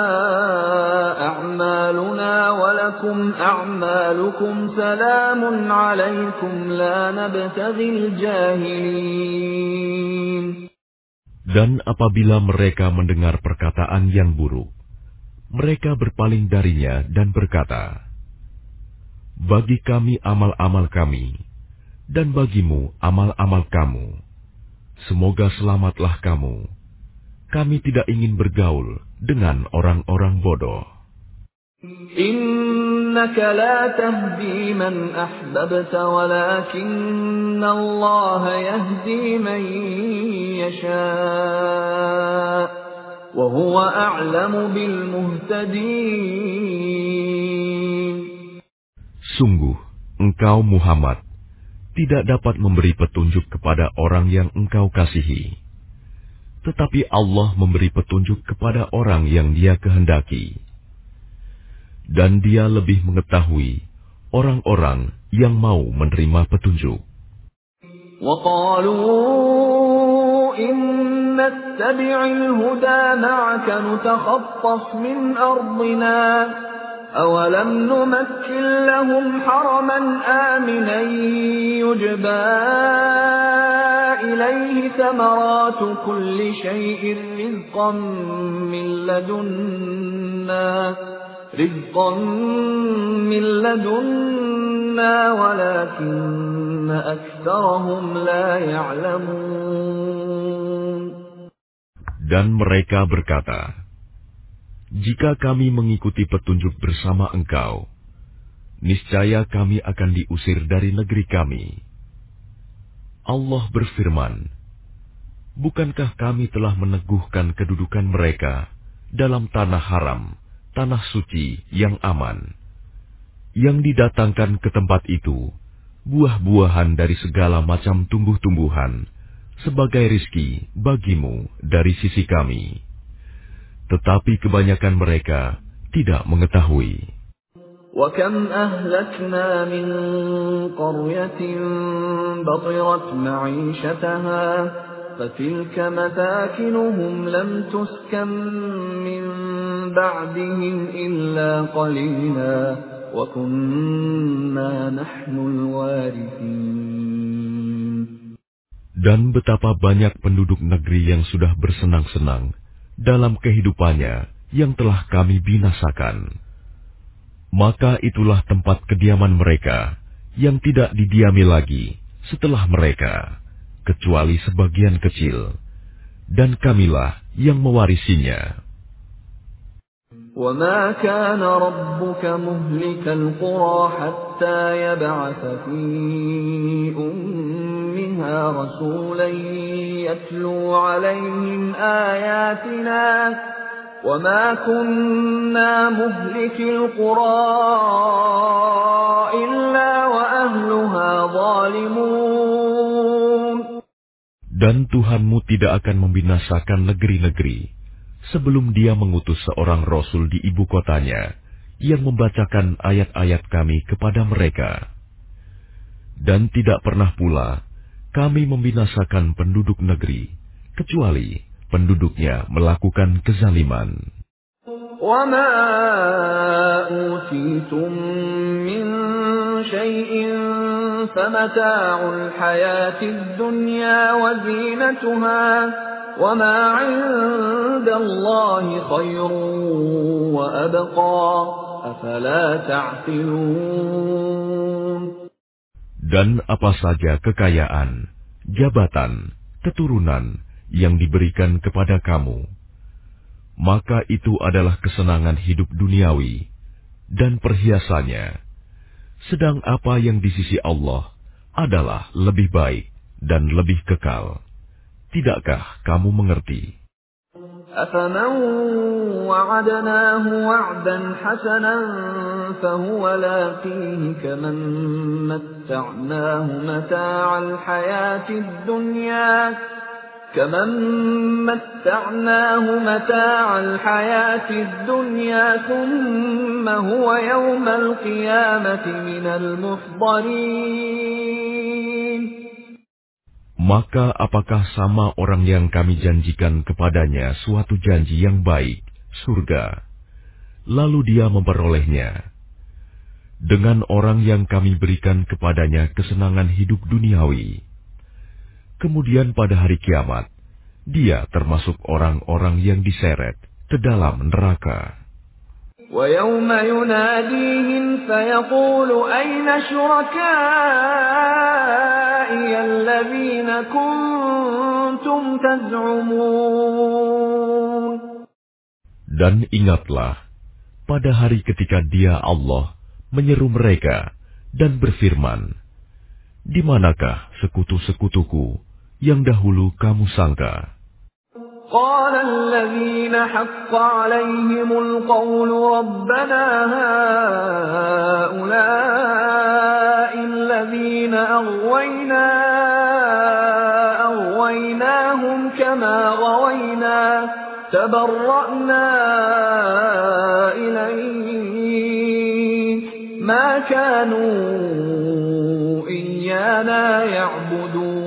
أَعْمَالُنَا وَلَكُمْ أَعْمَالُكُمْ سَلَامٌ عَلَيْكُمْ لَا نَبْتَغِي الْجَاهِلِينَ.
Dan apabila mereka mendengar perkataan yang buruk, mereka berpaling darinya dan berkata, bagi kami amal-amal kami, dan bagimu amal-amal kamu. Semoga selamatlah kamu. Kami tidak ingin bergaul dengan orang-orang bodoh.
Innaka la tahdi man ahbabta walakinna Allah yahdi man yasha' wa huwa a'lamu bil muhtadin.
Sungguh, engkau Muhammad tidak dapat memberi petunjuk kepada orang yang engkau kasihi. Tetapi Allah memberi petunjuk kepada orang yang Dia kehendaki. Dan Dia lebih mengetahui orang-orang yang mau menerima petunjuk.
وَقَالُوا إِن نَّتَّبِعِ الْهُدَى مَعَكَ نُتَخَطَّفْ مِنْ أَرْضِنَا أَوَلَمْ نُمَكِّن لَّهُمْ حَرَمًا آمِنًا يُجْبَىٰ إِلَيْهِ ثَمَرَاتُ كُلِّ شَيْءٍ رِّزْقًا مِّن لَّدُنَّا رِزْقًا مِّن لَّدُنَّا وَلَٰكِنَّ أَكْثَرَهُمْ لَا يَعْلَمُونَ.
Dan mereka berkata, jika kami mengikuti petunjuk bersama engkau, niscaya kami akan diusir dari negeri kami. Allah berfirman, bukankah kami telah meneguhkan kedudukan mereka dalam tanah haram, tanah suci yang aman, yang didatangkan ke tempat itu buah-buahan dari segala macam tumbuh-tumbuhan sebagai rizki bagimu dari sisi kami. Tetapi kebanyakan mereka tidak mengetahui.
وَكَمْ أَهْلَكْنَا مِنْ قَرْيَةٍ بَطِرَتْ مَعِيشَتَهَا فَتِلْكَ مَسَاكِنُهُمْ لَمْ تُسْكَنْ مِنْ بَعْدِهِمْ إِلَّا قَلِيلًا وَكُنَّا نَحْنُ الْوَارِثِينَ.
Dan betapa banyak penduduk negeri yang sudah bersenang-senang dalam kehidupannya yang telah kami binasakan. Maka itulah tempat kediaman mereka yang tidak didiami lagi setelah mereka, kecuali sebagian kecil, dan kamilah yang mewarisinya.
وَمَا كَانَ رَبُّكَ مُهْلِكَ الْقُرَىٰ حَتَّىٰ يَبْعَثَ فِي أُمِّهَا رَسُولًا يَتْلُو عَلَيْهِمْ آيَاتِنَا وَمَا كُنَّا مُهْلِكِي الْقُرَىٰ إِلَّا وَأَهْلُهَا ظَالِمُونَ.
Dan Tuhanmu tidak akan membinasakan negeri-negeri sebelum Dia mengutus seorang Rasul di ibu kotanya yang membacakan ayat-ayat kami kepada mereka. Dan tidak pernah pula kami membinasakan penduduk negeri, kecuali penduduknya melakukan kezaliman.
وَمَا أُوتِيتُم مِّن شَيْءٍ فَمَتَاعُ الْحَيَاةِ الدُّنْيَا وَزِينَتُهَا وَمَا عِندَ اللَّهِ خَيْرٌ وَأَبْقَىٰ أَفَلَا تَعْقِلُونَ.
Dan apa saja kekayaan, jabatan, keturunan yang diberikan kepada kamu, maka itu adalah kesenangan hidup duniawi dan perhiasannya. Sedang apa yang di sisi Allah adalah lebih baik dan lebih kekal. Tidakkah kamu mengerti?
أَفَمَنْ وَعَدْنَاهُ وَعْدًا حَسَنًا فَهُوَ لَاقِيهِ كَمَنْ مَتَّعْنَاهُ مَتَاعَ الْحَيَاةِ الدُّنْيَا كَمَنْ مَتَّعْنَاهُ مَتَاعَ الْحَيَاةِ الدُّنْيَا ثُمَّ هُوَ يَوْمَ الْقِيَامَةِ مِنَ الْمُحْضَرِينَ.
Maka apakah sama orang yang kami janjikan kepadanya suatu janji yang baik, surga, lalu dia memperolehnya, dengan orang yang kami berikan kepadanya kesenangan hidup duniawi, kemudian pada hari kiamat, dia termasuk orang-orang yang diseret ke dalam neraka.
وَيَوْمَ يُنَادِيهِمْ فَيَقُولُ أَيْنَ شُرَكَائِيَ الَّذِينَ كُنتُمْ تَزْعُمُونَ.
Dan ingatlah, pada hari ketika Dia Allah menyeru mereka dan berfirman, di manakah sekutu-sekutuku yang dahulu kamu sangka?
قال الذين حق عليهم القول ربنا هؤلاء الذين أغوينا أغويناهم كما غوينا تبرأنا إليك ما كانوا إيانا يعبدون.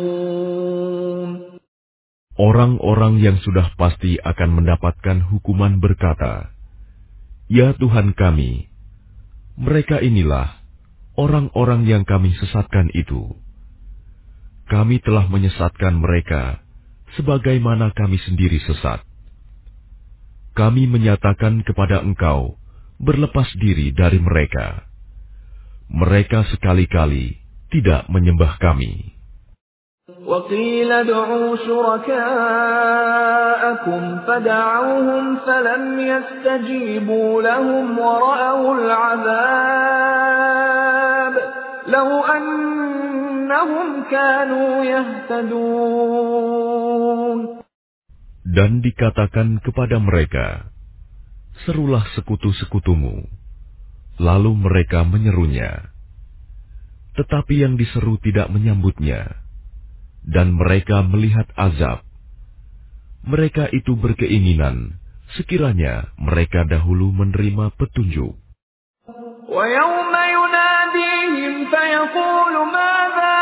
Orang-orang yang sudah pasti akan mendapatkan hukuman berkata, "Ya Tuhan kami, mereka inilah orang-orang yang kami sesatkan itu. Kami telah menyesatkan mereka sebagaimana kami sendiri sesat. Kami menyatakan kepada Engkau berlepas diri dari mereka. Mereka sekali-kali tidak menyembah kami."
وَقِيلَ ادْعُوا شُرَكَاءَكُمْ فَدَعَوْهُمْ فَلَمْ يَسْتَجِيبُوا لَهُمْ وَرَأَوُا الْعَذَابَ لَوْ أَنَّهُمْ كَانُوا يَهْتَدُونَ.
Dan dikatakan kepada mereka, serulah sekutu-sekutumu. Lalu mereka menyerunya. Tetapi yang diseru tidak menyambutnya. Dan mereka melihat azab. Mereka itu berkeinginan sekiranya mereka dahulu menerima petunjuk.
وَيَوْمَ يُنَادِيهِمْ فَيَقُولُ مَاذَا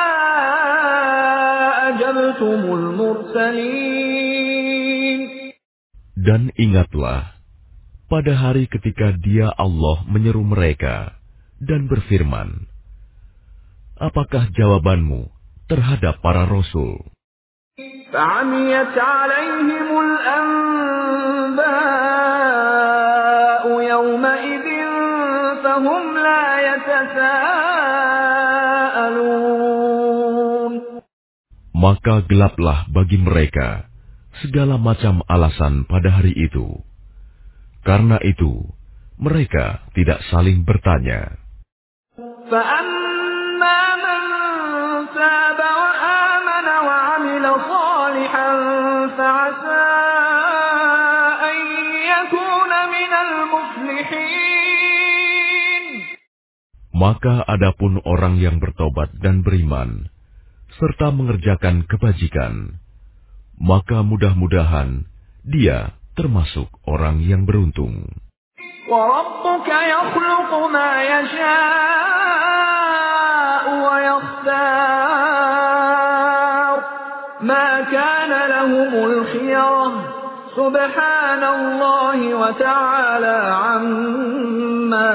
أَجَبْتُمُ الْمُرْسَلِينَ.
Dan ingatlah, pada hari ketika Dia Allah menyeru mereka dan berfirman, apakah jawabanmu terhadap para rasul?
فَعَمِيَتْ عَلَيْهِمُ الْأَنبَاءُ يَوْمَئِذٍ فَهُمْ لَا يَتَسَاءَلُونَ.
Maka gelaplah bagi mereka segala macam alasan pada hari itu. Karena itu, mereka tidak saling bertanya.
فَأَمَّا مَنْ تَابَ وَآمَنَ وَعَمِلَ صَالِحًا فَعَسَىٰ أَن يَكُونَ مِنَ الْمُفْلِحِينَ.
Maka adapun orang yang bertobat dan beriman, serta mengerjakan kebajikan, maka mudah-mudahan dia termasuk orang yang beruntung.
وَرَبُّكَ يَخْلُقُ مَا يَشَاءُ وَيَخْتَارُ مَا كَانَ لَهُمُ الْخِيَرَةُ سُبْحَانَ اللَّهِ وَتَعَالَى عَمَّا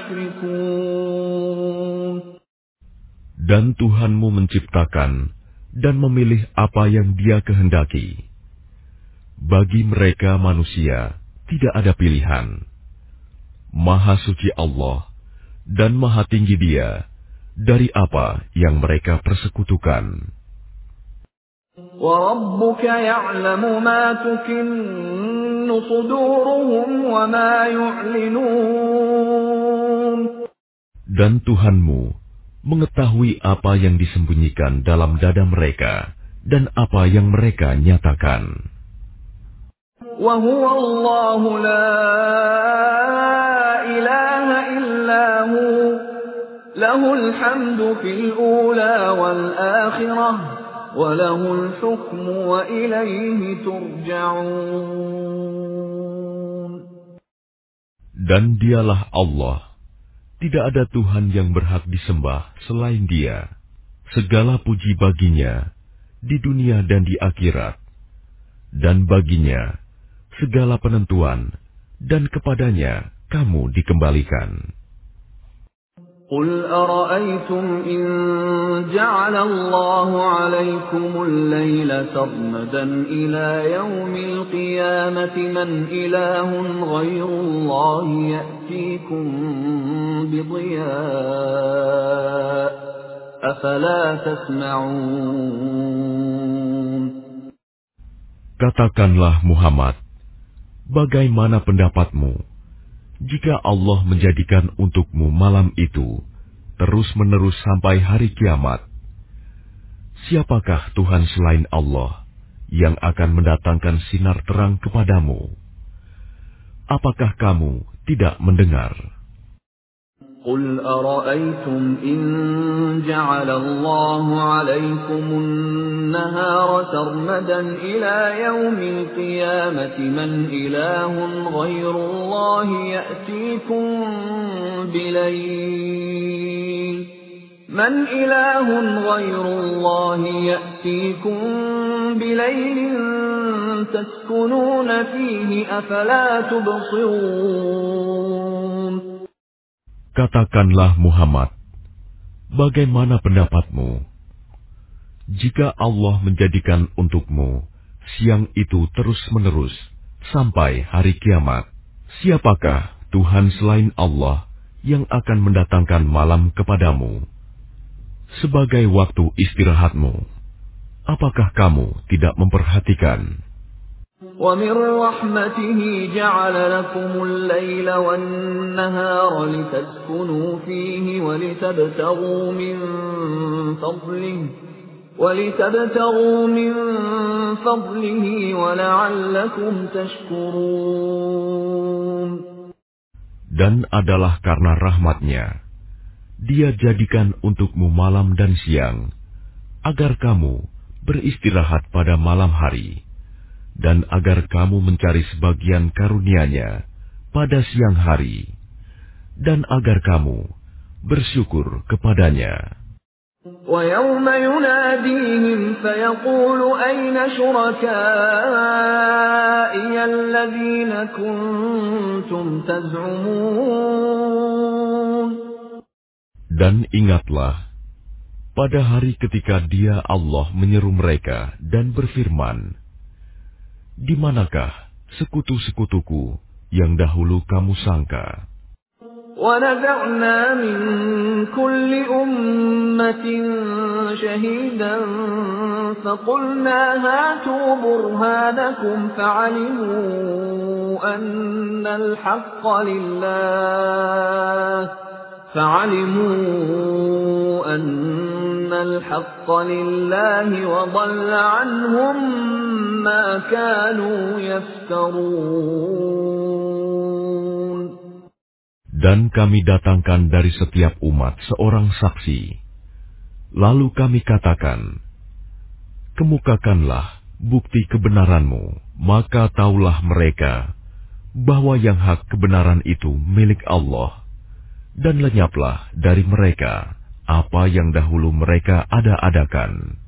يُشْرِكُونَ.
Dan Tuhanmu menciptakan dan memilih apa yang Dia kehendaki. Bagi mereka manusia tidak ada pilihan. Maha suci Allah dan maha tinggi Dia dari apa yang mereka persekutukan.
وَرَبُّكَ يَعْلَمُ مَا تُكِنُّ صُدُورُهُمْ وَمَا يُعْلِنُونَ.
Dan Tuhanmu mengetahui apa yang disembunyikan dalam dada mereka dan apa yang mereka nyatakan.
وَهُوَ اللَّهُ لَا إِلَٰهَ إِلَّا هُوَ لَهُ الْحَمْدُ فِي الْأُولَىٰ وَالْآخِرَةِ وَلَهُ الْحُكْمُ وَإِلَيْهِ تُرْجَعُونَ.
Dan Dialah Allah. Tidak ada Tuhan yang berhak disembah selain Dia. Segala puji baginya di dunia dan di akhirat, dan baginya segala penentuan, dan kepadanya kamu dikembalikan.
قل أرأيتم إن جعل الله عليكم الليل سرمدا إلى يوم القيامة من إله غير الله يأتيكم بضياء أفلا تسمعون.
Katakanlah Muhammad, bagaimana pendapatmu jika Allah menjadikan untukmu malam itu terus-menerus sampai hari kiamat? Siapakah Tuhan selain Allah yang akan mendatangkan sinar terang kepadamu? Apakah kamu tidak mendengar?
قل أرأيتم إن جعل الله عليكم النهار سرمدا إلى يوم القيامة من إله غير الله يأتيكم بليل من إله غير الله يأتيكم بليل تسكنون فيه أفلا تبصرون.
Katakanlah Muhammad, bagaimana pendapatmu jika Allah menjadikan untukmu siang itu terus-menerus sampai hari kiamat? Siapakah Tuhan selain Allah yang akan mendatangkan malam kepadamu sebagai waktu istirahatmu? Apakah kamu tidak memperhatikan?
وَمِنْ رَحْمَتِهِ جَعَلَ لَكُمُ اللَّيْلَ وَالنَّهَارَ لِتَسْكُنُوا فِيهِ وَلِتَبْتَغُوا مِنْ فَضْلِهِ وَلِتَبْتَغُوا مِنْ فَضْلِهِ وَلَعَلَّكُمْ تَشْكُرُونَ.
Dan adalah karena rahmat-Nya, Dia jadikan untukmu malam dan siang, agar kamu beristirahat pada malam hari, dan agar kamu mencari sebagian karunia-Nya pada siang hari, dan agar kamu bersyukur kepadanya.
وَيَوْمَ يُنَادِيهِمْ فَيَقُولُ أَيْنَ شُرَكَائِيَ الَّذِينَ كُنتُمْ تَزْعُمُونَ.
Dan ingatlah, pada hari ketika Dia Allah menyeru mereka dan berfirman, di manakah sekutu-sekutuku yang dahulu kamu sangka?
وَنَزَعْنَا مِنْ كُلِّ أُمَّةٍ شَهِيدًا فَقُلْنَا هَاتُوا بُرْهَانَكُمْ فَعَلِمُوا أَنَّ الْحَقَّ لِلَّهِ فَعَلِمُوا أَنَّ الْحَقَّ لِلَّهِ وَضَلَّ عَنْهُمْ مَا كَانُوا يَفْتَرُونَ.
Dan kami datangkan dari setiap umat seorang saksi. Lalu kami katakan, kemukakanlah bukti kebenaranmu, maka taulah mereka bahwa yang hak kebenaran itu milik Allah, dan lenyaplah dari mereka apa yang dahulu mereka ada-adakan.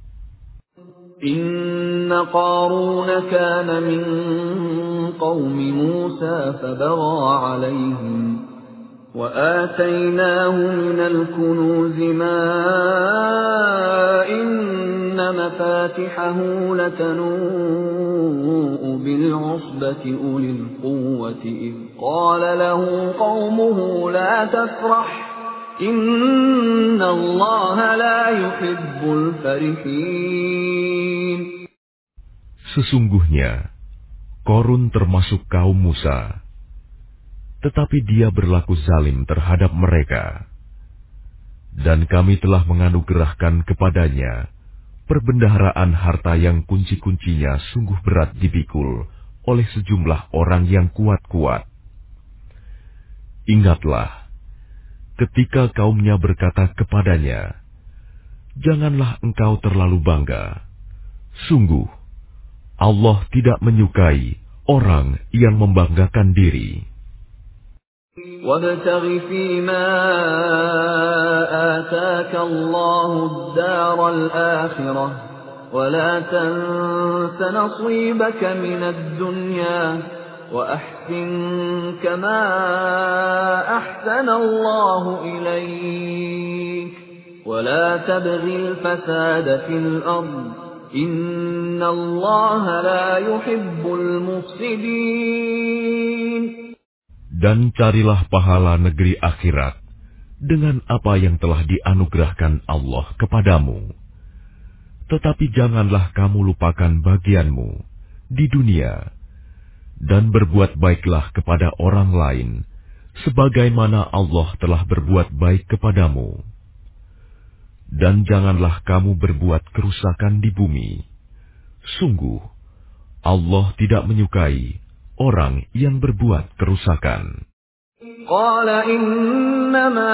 Inna Qarun kana min qaumi Musa fabagha alaihim وآتيناه من الكنوز ما إن مفاتحه لتنوء بالعصبة أولي القوة إذ قال له قومه لا تفرح إن الله لا يحب الفرحين.
Sesungguhnya Qarun termasuk kaum Musa, tetapi dia berlaku zalim terhadap mereka. Dan kami telah menganugerahkan kepadanya perbendaharaan harta yang kunci-kuncinya sungguh berat dipikul oleh sejumlah orang yang kuat-kuat. Ingatlah, ketika kaumnya berkata kepadanya, janganlah engkau terlalu bangga. Sungguh, Allah tidak menyukai orang yang membanggakan diri.
وَابْتَغِ فِيمَا آتَاكَ اللَّهُ الدَّارَ الْآخِرَةَ ولا تنس نصيبك من الدنيا وأحسن كما أحسن الله إليك ولا تبغ الفساد في الأرض إن الله لا يحب المفسدين.
Dan carilah pahala negeri akhirat dengan apa yang telah dianugerahkan Allah kepadamu. Tetapi janganlah kamu lupakan bagianmu di dunia, dan berbuat baiklah kepada orang lain, sebagaimana Allah telah berbuat baik kepadamu. Dan janganlah kamu berbuat kerusakan di bumi. Sungguh, Allah tidak menyukai orang yang berbuat kerusakan.
Qala innama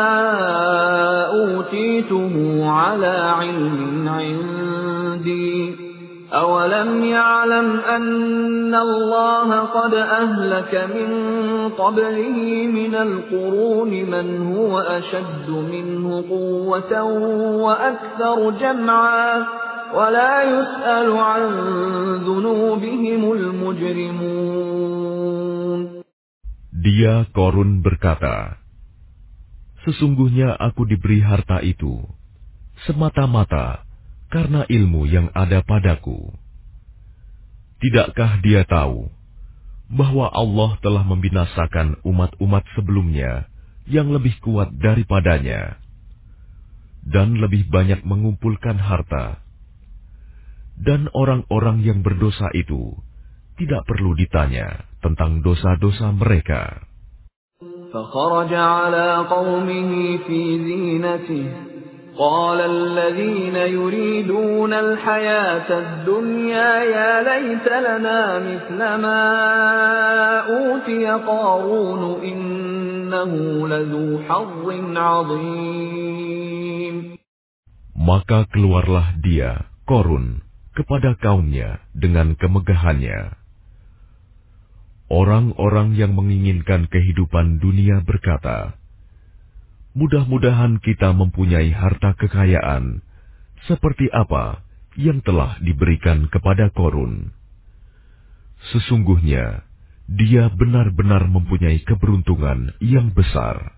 utituhu ala ilmin indi awalam ya'lam anna Allah qad ahlaka min qablihi min al-quruni man huwa ashaddu minhu quwwatan wa aktharu jam'a wa la yus'alu 'an dhunubihimul mujrimun.
Dia Korun berkata, sesungguhnya aku diberi harta itu semata-mata karena ilmu yang ada padaku. Tidakkah dia tahu bahwa Allah telah membinasakan umat-umat sebelumnya yang lebih kuat daripadanya dan lebih banyak mengumpulkan harta, dan orang-orang yang berdosa itu tidak perlu ditanya tentang dosa-dosa mereka.
فخرج على قومه في زينته قال الذين يريدون الحياة الدنيا يا ليت لنا مثل ما أوتي قارون إنه لذو حظ عظيم.
Maka keluarlah dia, Korun, kepada kaumnya dengan kemegahannya. Orang-orang yang menginginkan kehidupan dunia berkata, mudah-mudahan kita mempunyai harta kekayaan seperti apa yang telah diberikan kepada Korun. Sesungguhnya, dia benar-benar mempunyai keberuntungan yang besar.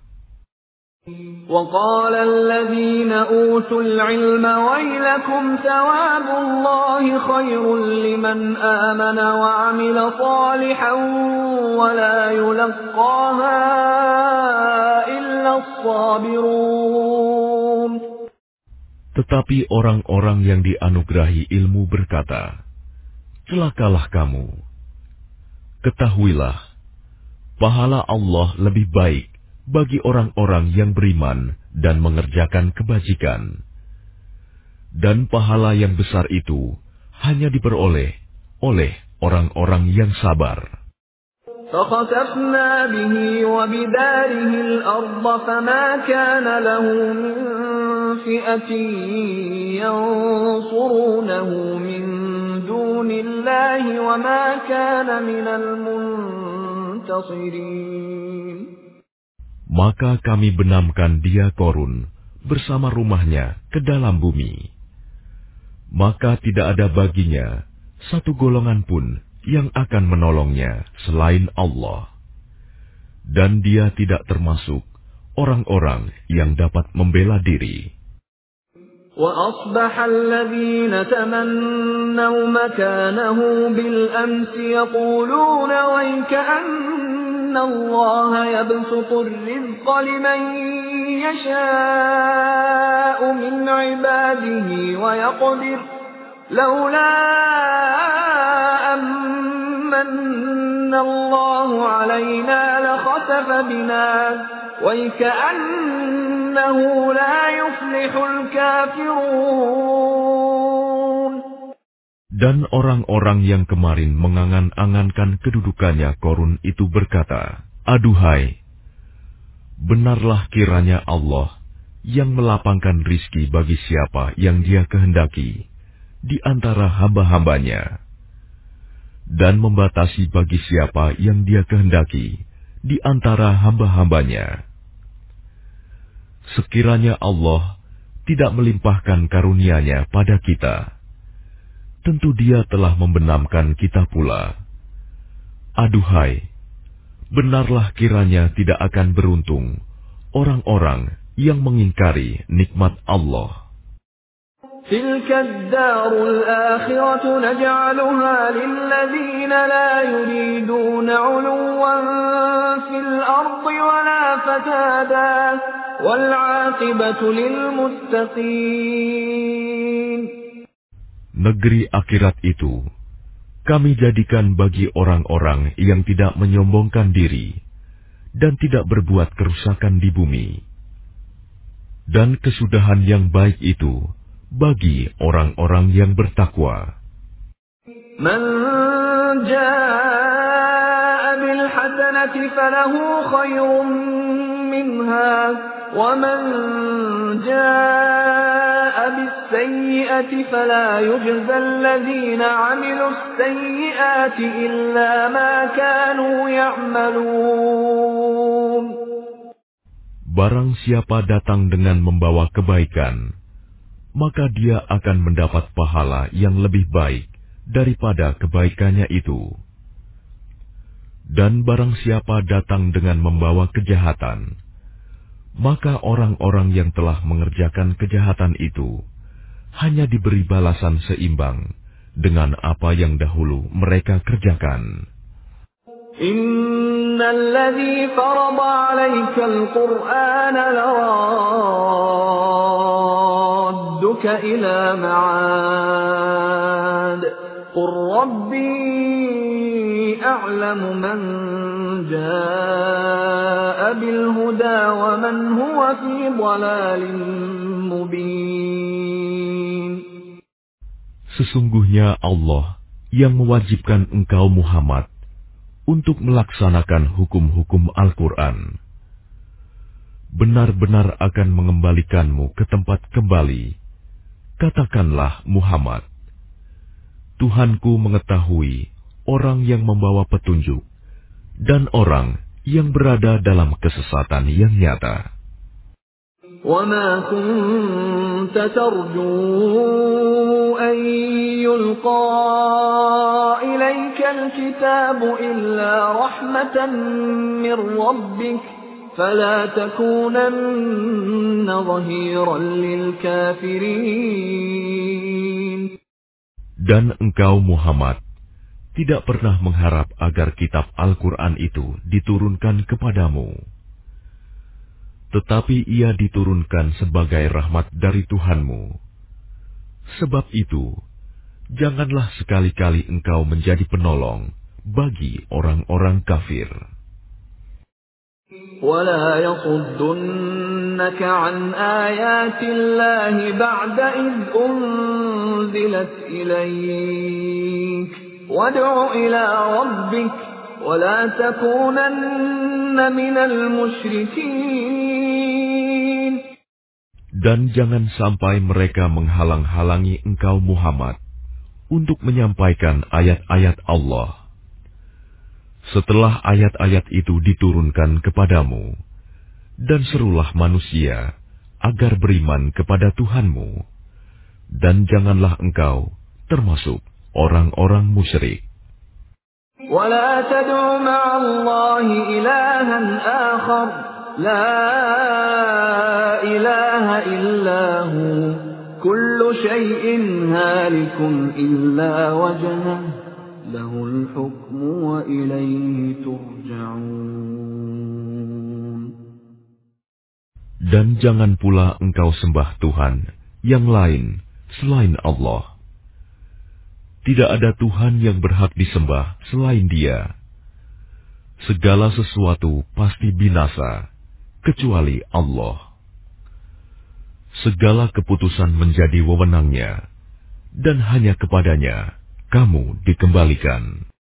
وقال الذين أوتوا العلم ويلكم ثواب الله خير لمن آمن وعمل صالحا ولا يلقاها إلا الصابرون.
Tetapi orang-orang yang dianugerahi ilmu berkata, celakalah kamu. Ketahuilah, pahala Allah lebih baik bagi orang-orang yang beriman dan mengerjakan kebajikan. Dan pahala yang besar itu hanya diperoleh oleh orang-orang yang sabar.
فَخَسَفْنَا بِهِ وَبِدَارِهِ الْأَرْضَ فَمَا كَانَ لَهُ مِنْ فِئَةٍ يَنْصُرُونَهُ مِنْ دُونِ اللَّهِ وَمَا كَانَ مِنَ الْمُنْتَصِرِينَ.
Maka kami benamkan dia Korun bersama rumahnya ke dalam bumi. Maka tidak ada baginya satu golongan pun yang akan menolongnya selain Allah. Dan dia tidak termasuk orang-orang yang dapat membela diri.
وَأَصْبَحَ الَّذِينَ تَمَنَّوْا مَكَانَهُ بِالْأَمْسِ يَقُولُونَ وَيْكَأَنَّ اللَّهَ يَبْسُطُ الرِّزْقَ لِمَن يَشَاءُ مِنْ عِبَادِهِ وَيَقْدِرُ لَوْلَا أَمَّنَّ اللَّهُ عَلَيْنَا لَخَسَفَ بِنَا وَيْكَأَنَّهُ لَا يُفْلِحُ الْكَافِرُونَ.
Dan orang-orang yang kemarin mengangan-angankan kedudukannya Korun itu berkata, aduhai, benarlah kiranya Allah yang melapangkan rizki bagi siapa yang dia kehendaki di antara hamba-hambanya, dan membatasi bagi siapa yang dia kehendaki di antara hamba-hambanya. Sekiranya Allah tidak melimpahkan karunia-Nya pada kita, tentu Dia telah membenamkan kita pula. Aduhai, benarlah kiranya tidak akan beruntung orang-orang yang mengingkari nikmat Allah.
تلك الدار الآخرة نجعلها للذين لا يريدون علوا في الأرض ولا فسادا والعاقبة للمتقين.
Negeri akhirat itu kami jadikan bagi orang-orang yang tidak menyombongkan diri dan tidak berbuat kerusakan di bumi. Dan kesudahan yang baik itu bagi orang-orang yang bertakwa.
Man jaa'a bil hasanati falahu khairun minha wa man jaa'a bis sayyi'ati fala yujza alladhina 'amilus sayyi'ati illa ma kanu ya'malun.
Barang siapa datang dengan membawa kebaikan, maka dia akan mendapat pahala yang lebih baik daripada kebaikannya itu. Dan barang siapa datang dengan membawa kejahatan, maka orang-orang yang telah mengerjakan kejahatan itu hanya diberi balasan seimbang dengan apa yang dahulu mereka kerjakan.
Innal ladzi farada 'alaikal Qur'ana laradduka ila ma'ad. Qur rabbi a'lamu man jaa'a bil huda wa man huwa fi dhalalin mubin.
Sesungguhnya Allah yang mewajibkan engkau Muhammad untuk melaksanakan hukum-hukum Al-Quran, benar-benar akan mengembalikanmu ke tempat kembali. Katakanlah Muhammad, Tuhanku mengetahui orang yang membawa petunjuk dan orang yang berada dalam kesesatan yang nyata.
وَمَا كُنْتَ تَرْجُو أَنْ يُلْقَى إِلَيْكَ الْكِتَابُ إِلَّا رَحْمَةً مِّنْ رَبِّكَ فَلَا تَكُونَنَّ ظَهِيرًا لِلْكَافِرِينَ.
Dan engkau Muhammad tidak pernah mengharap agar kitab Al-Quran itu diturunkan kepadamu. Tetapi ia diturunkan sebagai rahmat dari Tuhanmu. Sebab itu, janganlah sekali-kali engkau menjadi penolong bagi orang-orang kafir.
وَلَا يَصُدُّنَّكَ عَنْ آيَاتِ اللَّهِ بَعْدَ إِذْ أُنْزِلَتْ إِلَيْكَ وَادْعُ إِلَى رَبِّكَ وَلَا تَكُونَنَّ مِنَ الْمُشْرِكِينَ.
Dan jangan sampai mereka menghalang-halangi engkau Muhammad untuk menyampaikan ayat-ayat Allah. Setelah ayat-ayat itu diturunkan kepadamu, dan serulah manusia agar beriman kepada Tuhanmu, dan janganlah engkau termasuk orang-orang musyrik.
وَلَا تَدْعُ مَعَ اللَّهِ إِلَٰهًا آخَرَ لَا إِلَٰهَ إِلَّا هُوَ كُلُّ شَيْءٍ هَالِكٌ إِلَّا وَجْهَهُ لَهُ الْحُكْمُ وَإِلَيْهِ تُرْجَعُونَ.
Dan jangan pula engkau sembah Tuhan yang lain selain Allah. Tidak ada Tuhan yang berhak disembah selain Dia. Segala sesuatu pasti binasa, kecuali Allah. Segala keputusan menjadi wewenang-Nya, dan hanya kepadanya kamu dikembalikan.